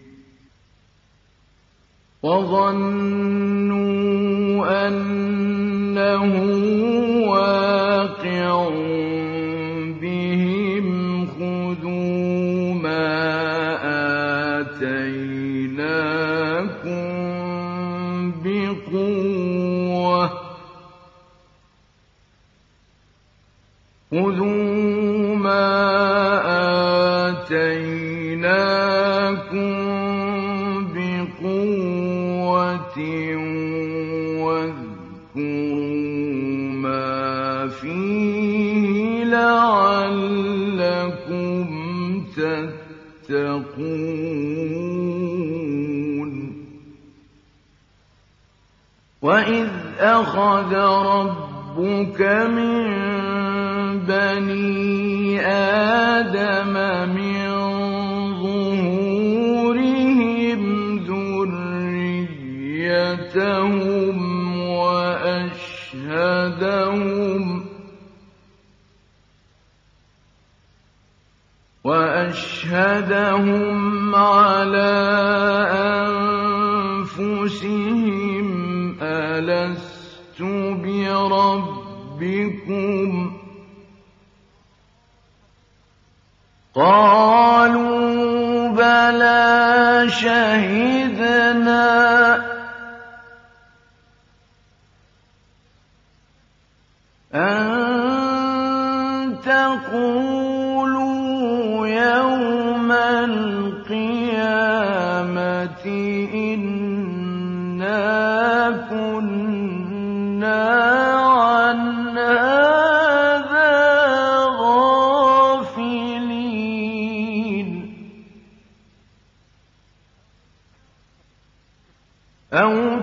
وَظَنُّوا أَنَّهُ وَاقِعٌ بِهِمْ خُذُوا مَا آتَيْنَاكُم بِقُوَّةٍ خُذُوا مَا آتَيْنَاكُم بِقُوَّةٍ وَاذْكُرُوا مَا فِيهِ لَعَلَّكُمْ تَتَّقُونَ وَإِذْ أَخَذَ رَبُّكَ مِن بَنِي آدَمَ مِن ظُهُورِهِمْ ذُرِّيَّتَهُمْ وَأَشْهَدَهُمْ وَأَشْهَدَهُمْ عَلَىٰ أَنفُسِهِمْ أَلَسْتُ بِرَبِّكُمْ ربكم قالوا بلى شهدنا أن تقولوا يوم القيامة إنا كنا عن هذا غافلين أو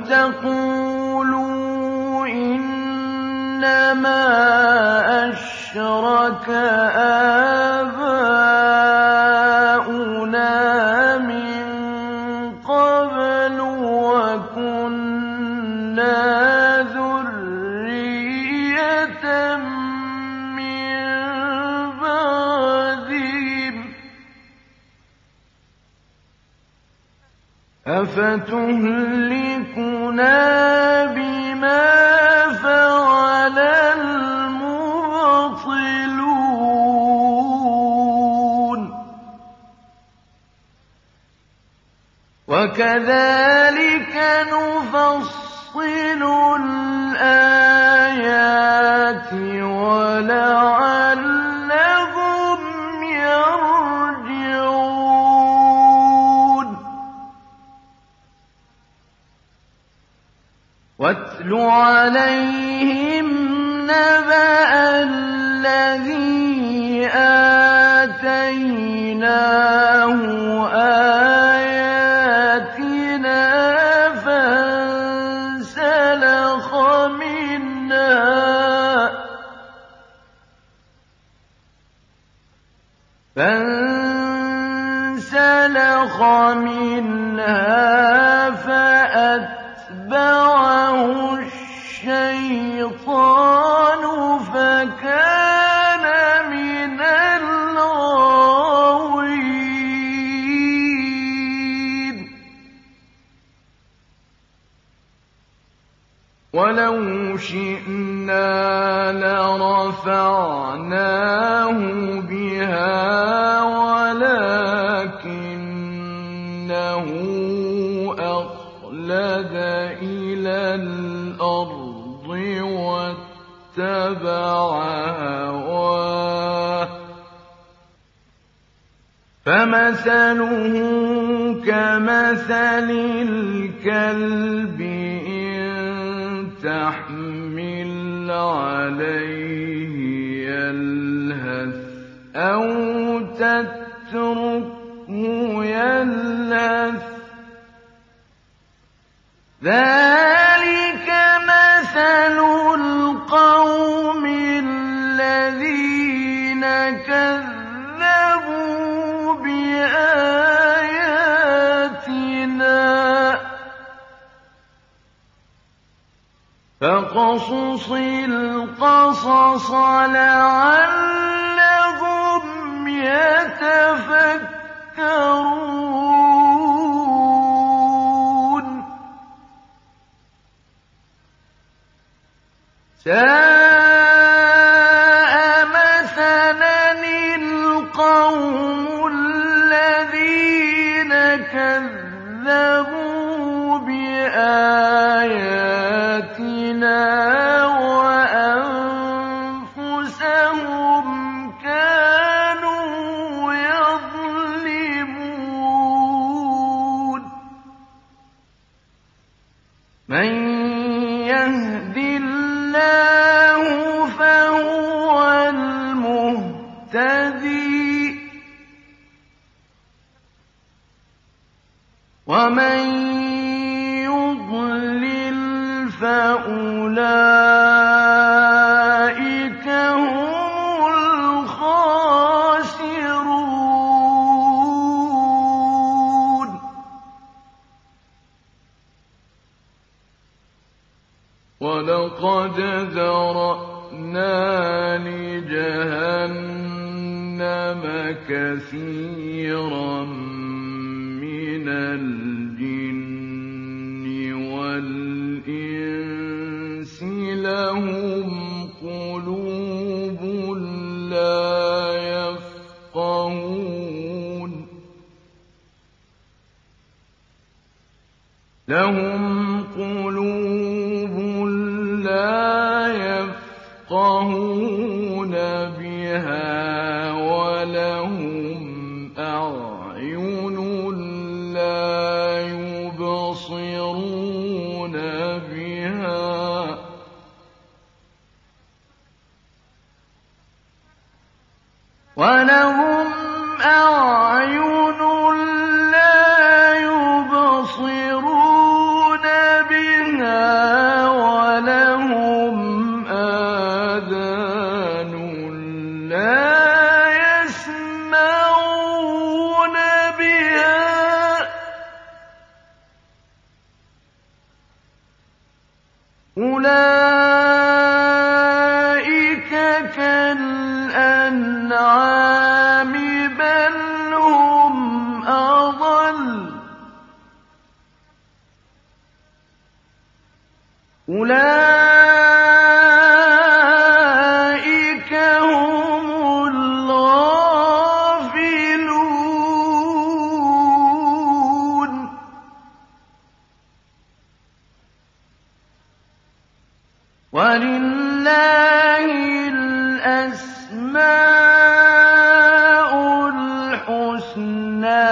تقولوا إنما أشرك آباؤنا من قبل وكنا ذرية من بعدهم أفتهلكنا بما فعل المبطلون وكذلك نفصل الآيات ولعلهم يرجعون واتل عليهم نبأ الذي آتيناه آياتنا فانسلخ منها فانسلخ منها فأتبعه الشيطان فكان من الغاوين ولو شئنا لرفعناه بها ولكنه أخلد إلى الأرض واتبع هواه فمثله كمثل الكلب إن تحمل عليه يلهث أو تتركه يلهث ذلك مثل القوم الذين كذبوا بآياتنا فاقصص القصص لعلهم يتفكرون ساء مثلا القوم الذين كذبوا بآياتنا وأنفسهم كانوا يظلمون من يهد الله فهو المهتدي ومن يضلل فأولئك هم الخاسرون ولقد ذرأنا لجهنم كثيرا من الجن والإنس لهم قلوب لا يفقهون بها ولهم أعين لا يبصرون بها ولهم أعين لا يبصرون بها ولهم آذان لا يسمعون بها أولئك كالأنعام بل هم أضل أولئك هم الغافلون ولله الأسماء الحسنى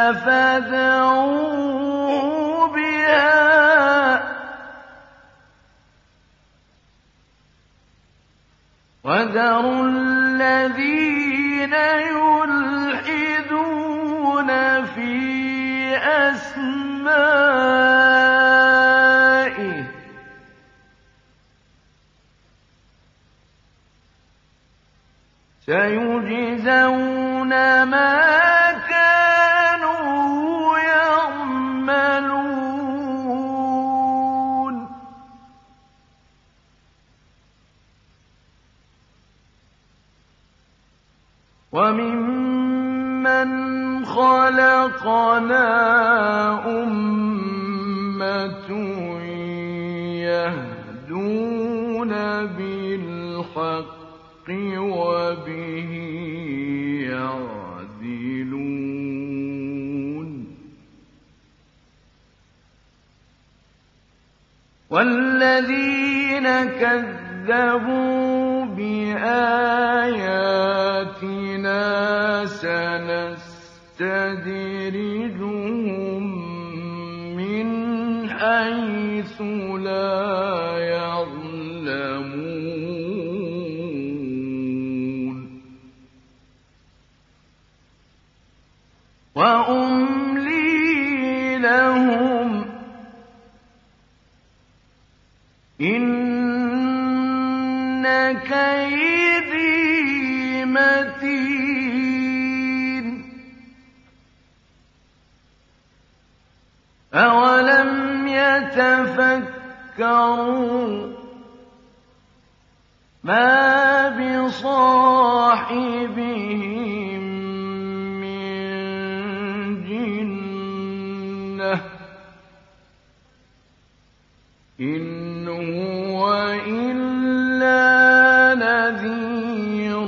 فادعوه بها وذروا الذين يلحدون في أسمائه سيجزون ما كانوا يعملون وممن خلقنا أمة يهدون بالحق وبه يعدلون والذين كذبوا بآياتنا سنستدرجهم من حيث لا يعلمون وأملي لهم إن كيدي متين أولم يتفكروا ما بصاحبهم من جنة إن هو إلا نذير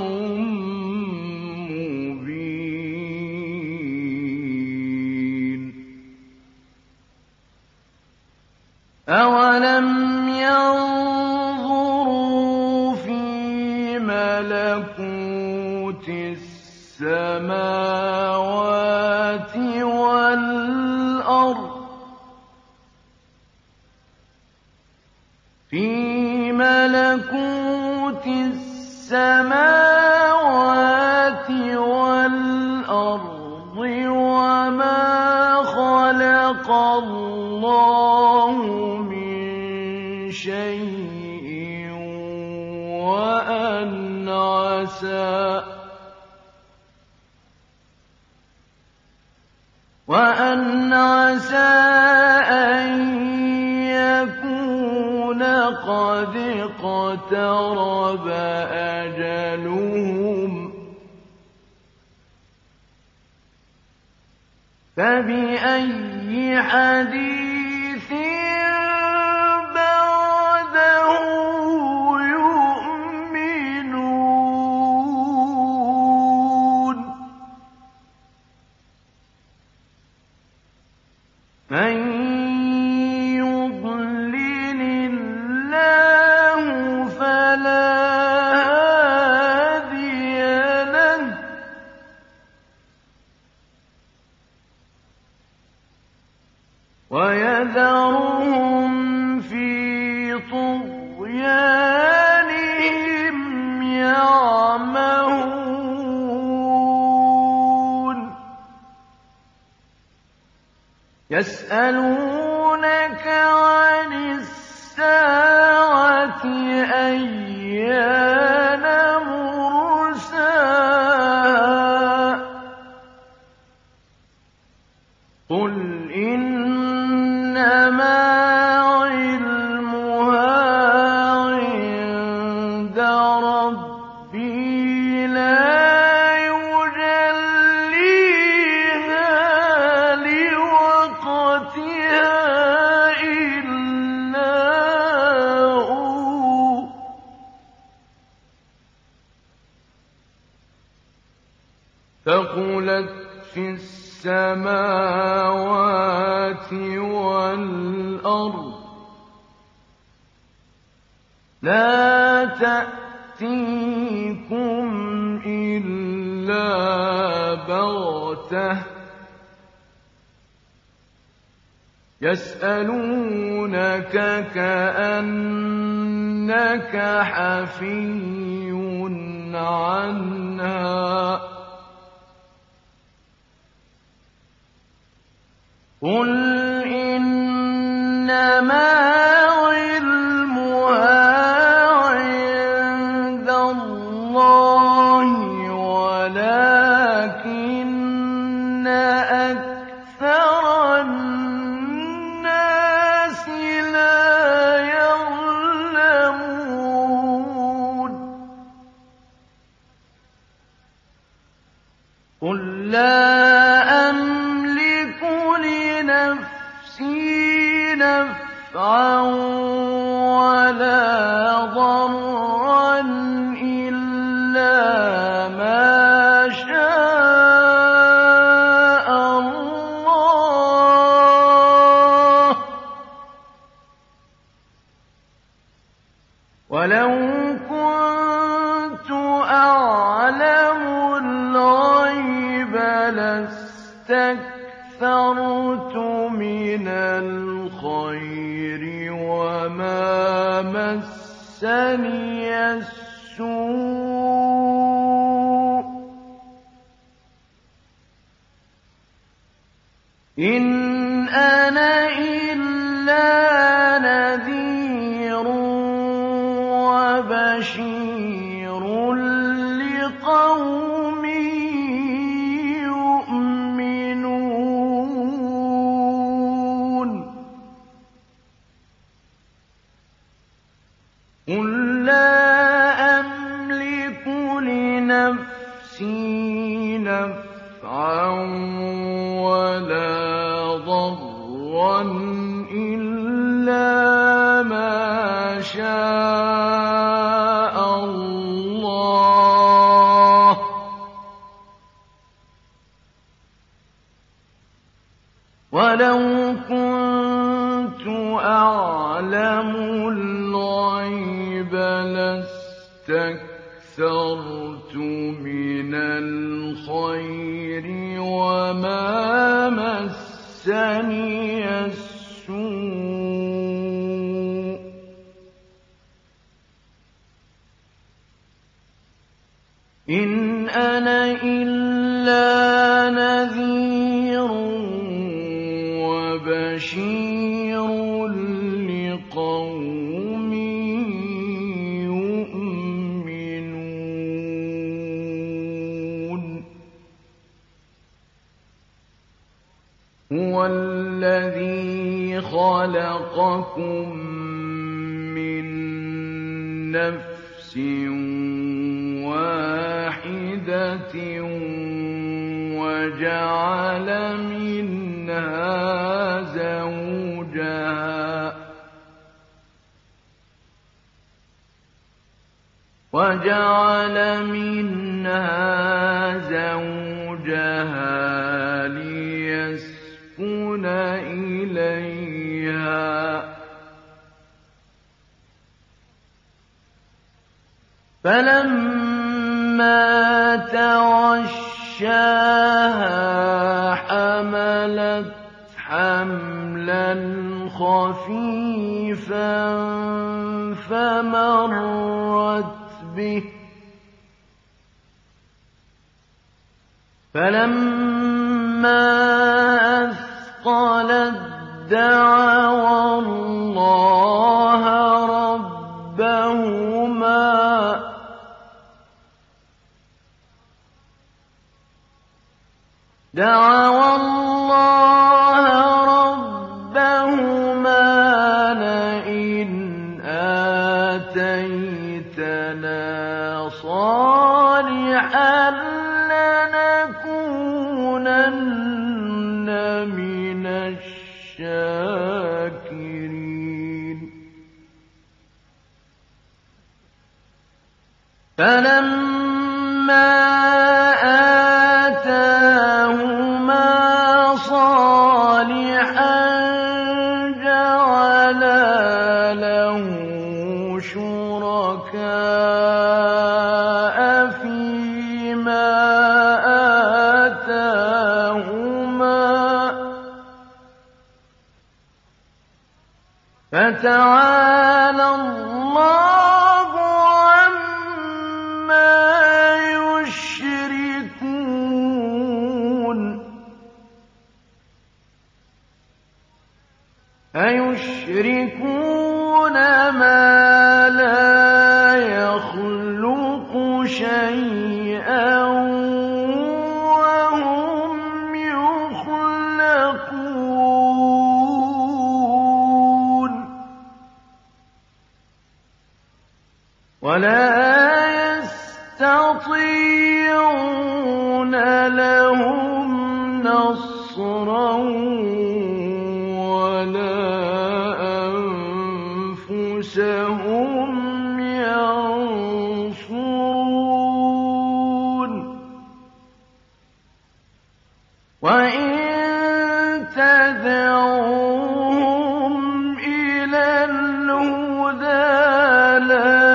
مبين أولم ينظروا في ملكوت السماوات والأرض في ملكوت السماوات والأرض وما خلق الله من شيء وأن عسى وأن عسى أن يكون قد اقترب أجلهم فبأي حديث بعده يؤمنون من يضلل الله طُغْيَانِهِمْ يَعْمَهُونَ يَسْأَلُونَكَ عَنِ السَّاعَةِ أَيَّانَ مُرْسَاهَا قُلْ إِنَّمَا عِلْمُهَا عِندَ رَبِّي لَا يُجَلِّيهَا لِوَقْتِهَا إِلَّا هُوَ ثَقُلَتْ فِي السَّمَاوَاتِ وَالْأَرْضِ لَا تَأْتِيكُمْ إِلَّا بَغْتَةً يَسْأَلُونَكَ كَأَنَّكَ حَفِيٌّ عَنْهَا قُلْ إِنَّمَا عِلْمُهَا عِندَ اللَّهِ وَلَٰكِنَّ أَكْثَرَ النَّاسِ لَا يَعْلَمُونَ قُل لَّا أَمْلِكُ لِنَفْسِي نَفْعًا وَلَا ضَرًّا إِلَّا مَا شَاءَ اللَّهُ ۗ وَلَوْ كُنتُ أَعْلَمُ الْغَيْبَ لَاسْتَكْثَرْتُ مِنَ الْخَيْرِ وَمَا مَسَّنِيَ السُّوءُ ۚ إِنْ أَنَا إِلَّا نَذِيرٌ وَبَشِيرٌ لِّقَوْمٍ يُؤْمِنُونَ قُل لَّا أَمْلِكُ لِنَفْسِي نَفْعًا وَلَا ضَرًّا إِلَّا مَا شَاءَ اللَّهُ ۗ وَلَوْ كُنتُ أَعْلَمُ الْغَيْبَ لَاسْتَكْثَرْتُ مِنَ الْخَيْرِ وَمَا مَسَّنِيَ السُّوءُ ۚ إِنْ أَنَا إِلَّا نَذِيرٌ وَبَشِيرٌ لِّقَوْمٍ يُؤْمِنُونَ هُوَ الَّذِي خَلَقَكُم مِّن نَّفْسٍ وَاحِدَةٍ وَجَعَلَ مِنْهَا زَوْجَهَا وَجَعَلَ مِنْهَا زَوْجَهَا لِيَسْكُنَ إِلَيْهَا ۖ فَلَمَّا تَغَشَّاهَا حَمَلَتْ حَمْلًا خَفِيفًا فمرت به فلما أثقلت دعوا الله ربهما دعوا الله ربهما لئن آتيتنا صالحا لنكونن من الشاكرين فلما آتاهما صالحا جعلا له شركاء فيما آتاهما فتعالى الله عما يشركون أيشركون ما لا يخلق شيئا وهم يخلقون ولا يستطيعون لهم نصرا ولا أنفسهم ينصرون وإن تدعوهم إلى الهدى لا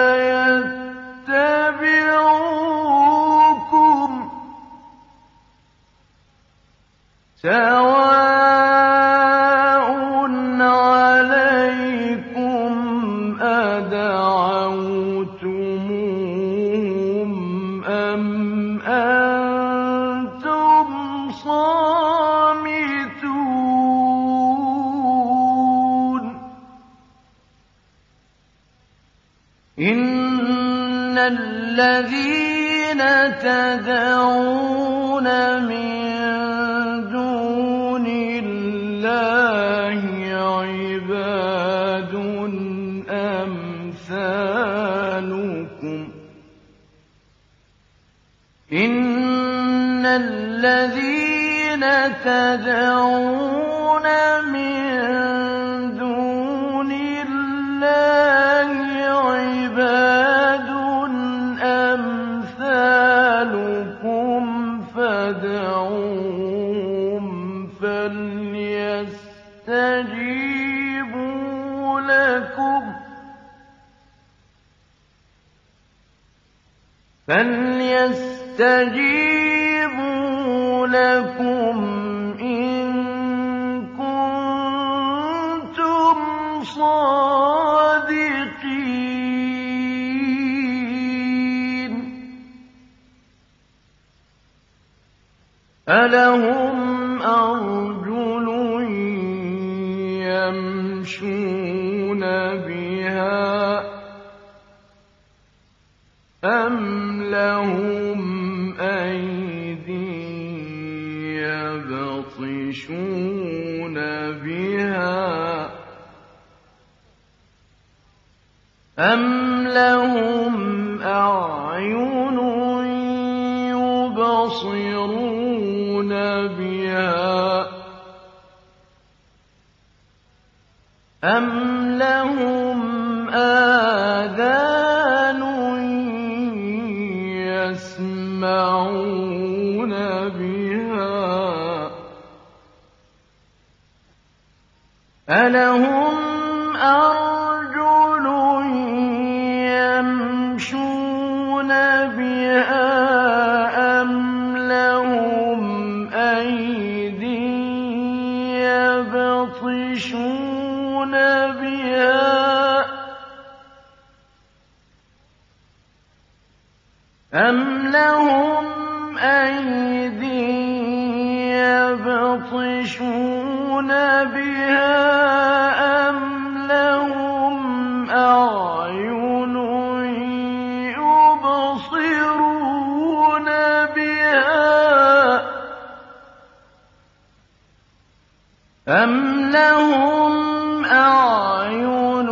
يتبعوكم سواء عليكم أدعوتموهم أم أنتم صامتون إن الذين تدعون من دون الله عباد أمثالكم إن الذين تدعون من دون الله عباد أمثالكم فادعوهم فليستجيبوا لكم فليستجيبوا لكم إن كنتم صادقين ألهم أرجل يمشون بها أم لهم أيدي يبطشون بها أم لهم أعين يبصرون بها أم لهم آذان يسمعون بها ألهم أرجل يمشون بها أم لهم أيدي يبطشون بها أَمْ لَهُمْ أَيْدٍ يَبْطِشُونَ بِهَا أَمْ لَهُمْ أَعْيُنٌ يُبْصِرُونَ بِهَا أَمْ لَهُمْ أَعْيُنٌ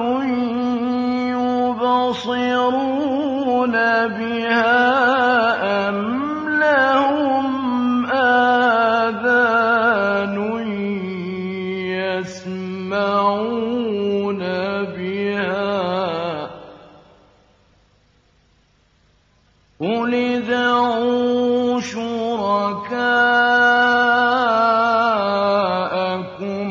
يُبْصِرُونَ بِهَا أَمْ لَهُمْ آذَانٌ يَسْمَعُونَ بِهَا قُلِ ادْعُوا شُرَكَاءَكُمْ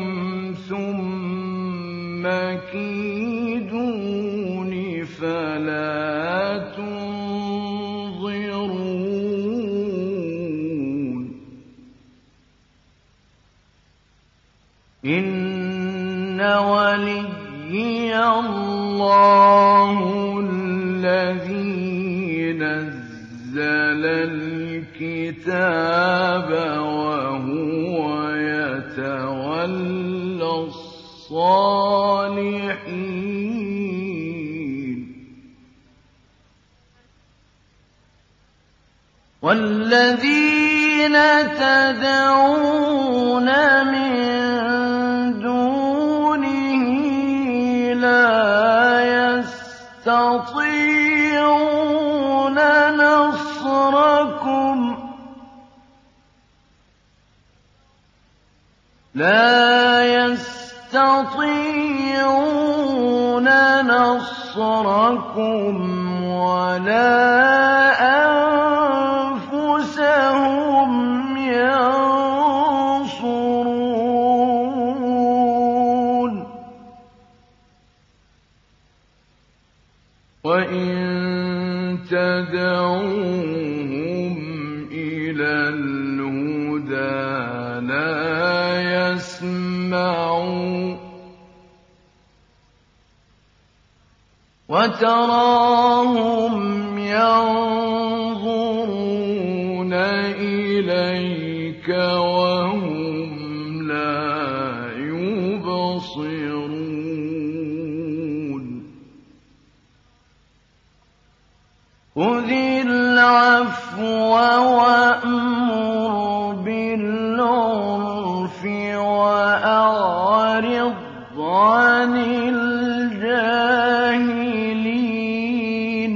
ثُمَّ كِيدُونِ فَلَا تُنظِرُونِ إِنَّ وَلِيِّيَ اللَّهُ الَّذِي نَزَّلَ الْكِتَابَ وَهُوَ يَتَوَلَّى الصَّالِحِينَ وَالَّذِينَ تَدْعُونَ مِن دُونِهِ لَا يَسْتَطِيعُونَ نَصْرَكُمْ لَا يَسْتَطِيعُونَ نَصْرَكُمْ وَلَا أَنفُسَهُمْ يَنصُرُونَ وَإِن تَدْعُوهُمْ إِلَى الْهُدَىٰ لَا يَسْمَعُوا وَتَرَاهُمْ يَنظُرُونَ إِلَيْكَ وَهُمْ لَا يُبْصِرُونَ خُذِ الْعَفْوَ وَأْمُرْ بِالْعُرْفِ وَأَعْرِضْ عَنِ الْجَاهِلِينَ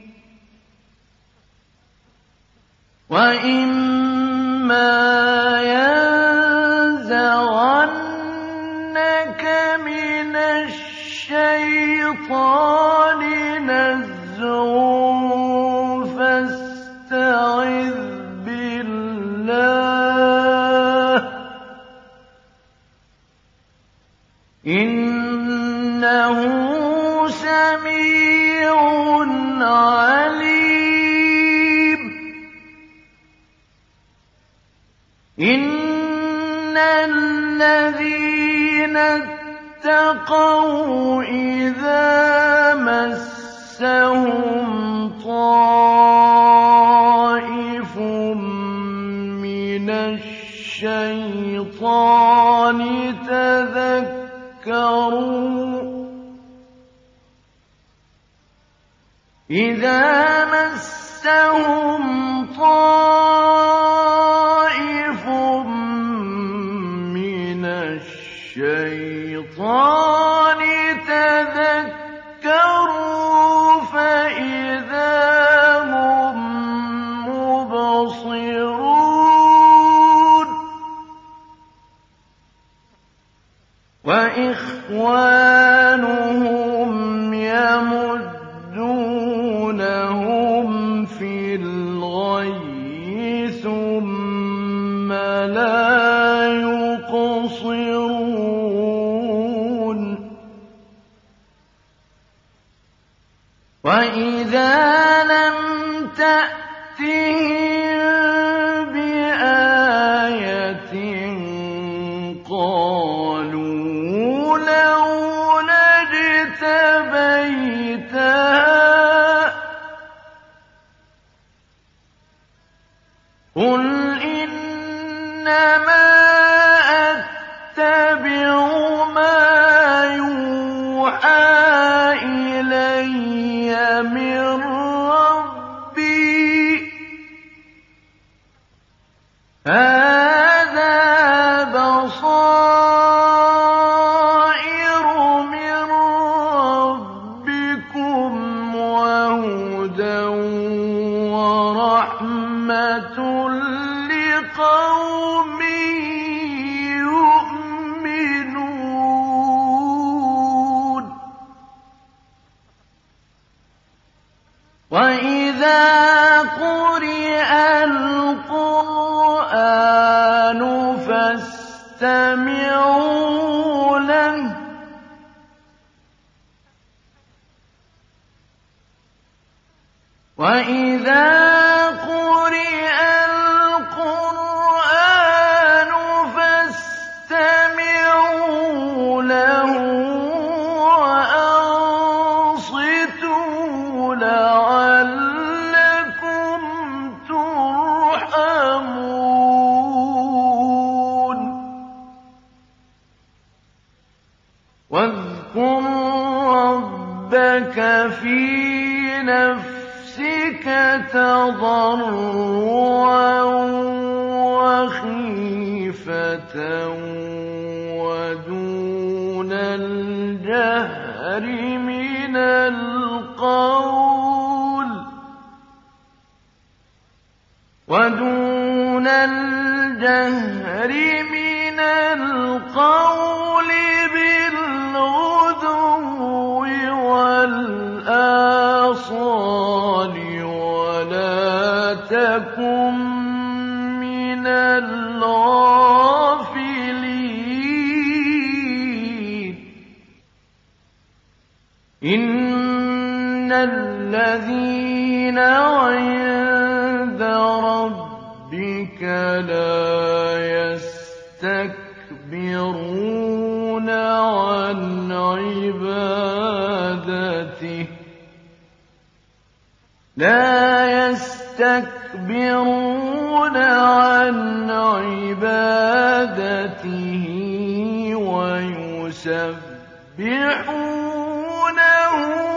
وَإِمَّا يَنزَغَنَّكَ مِنَ الشَّيْطَانِ نَزْغٌ فَاسْتَعِذْ بِاللَّهِ ۖ إِنَّهُ سَمِيعٌ عَلِيمٌ إِنَّ الَّذِينَ اتَّقَوْا إِذَا مَسَّهُمْ طَائِفٌ مِّنَ الشَّيْطَانِ تَذَكَّرُوا إِذَا مَسَّهُمْ طَائِفٌ مِّنَ الشَّيْطَانِ تَذَكَّرُوا فَإِذَا هُم مُّبْصِرُونَ وَإِخْوَانُهُمْ يَمُدُّونَهُمْ فِي الْغَيِّ ثُمَّ لَا يُقْصِرُونَ وَإِذَا لَمْ تَأْتِهِم بِآيَةٍ قَالُوا لَوْلَا اجْتَبَيْتَهَا إِنَّمَا أَتَّبِعُ مَا يُوحَىٰ إِلَيَّ مِن رَّبِّي ۚ هَٰذَا بَصَائِرُ مِن رَّبِّكُمْ وَهُدًى وَرَحْمَةٌ لِّقَوْمٍ يُؤْمِنُونَ. وَإِذَا قُرِئَ الْقُرْآنُ فَاسْتَمِعُوا لَهُ وَإِذَا قُرِئَ الْقُرْآنُ فَاسْتَمِعُوا لَهُ وَأَنصِتُوا لَعَلَّكُمْ تُرْحَمُونَ. وَاذْكُر رَّبَّكَ فِي نَفْسِكَ تَضَرُّعًا وَخِيفَةً وَدُونَ الْجَهْرِ مِنَ الْقَوْلِ وَدُونَ الْجَهْرِ مِنَ الْقَوْلِ بِالْغُدُوِّ وَالْآصَالِ وَلَا تَكُن مِّنَ الْغَافِلِينَ. إِنَّ الَّذِينَ عِندَ رَبِّكَ لَا يَسْتَكْبِرُونَ عَنْ عِبَادَتِهِ لا يستكبرون عن عبادته ويسبحونه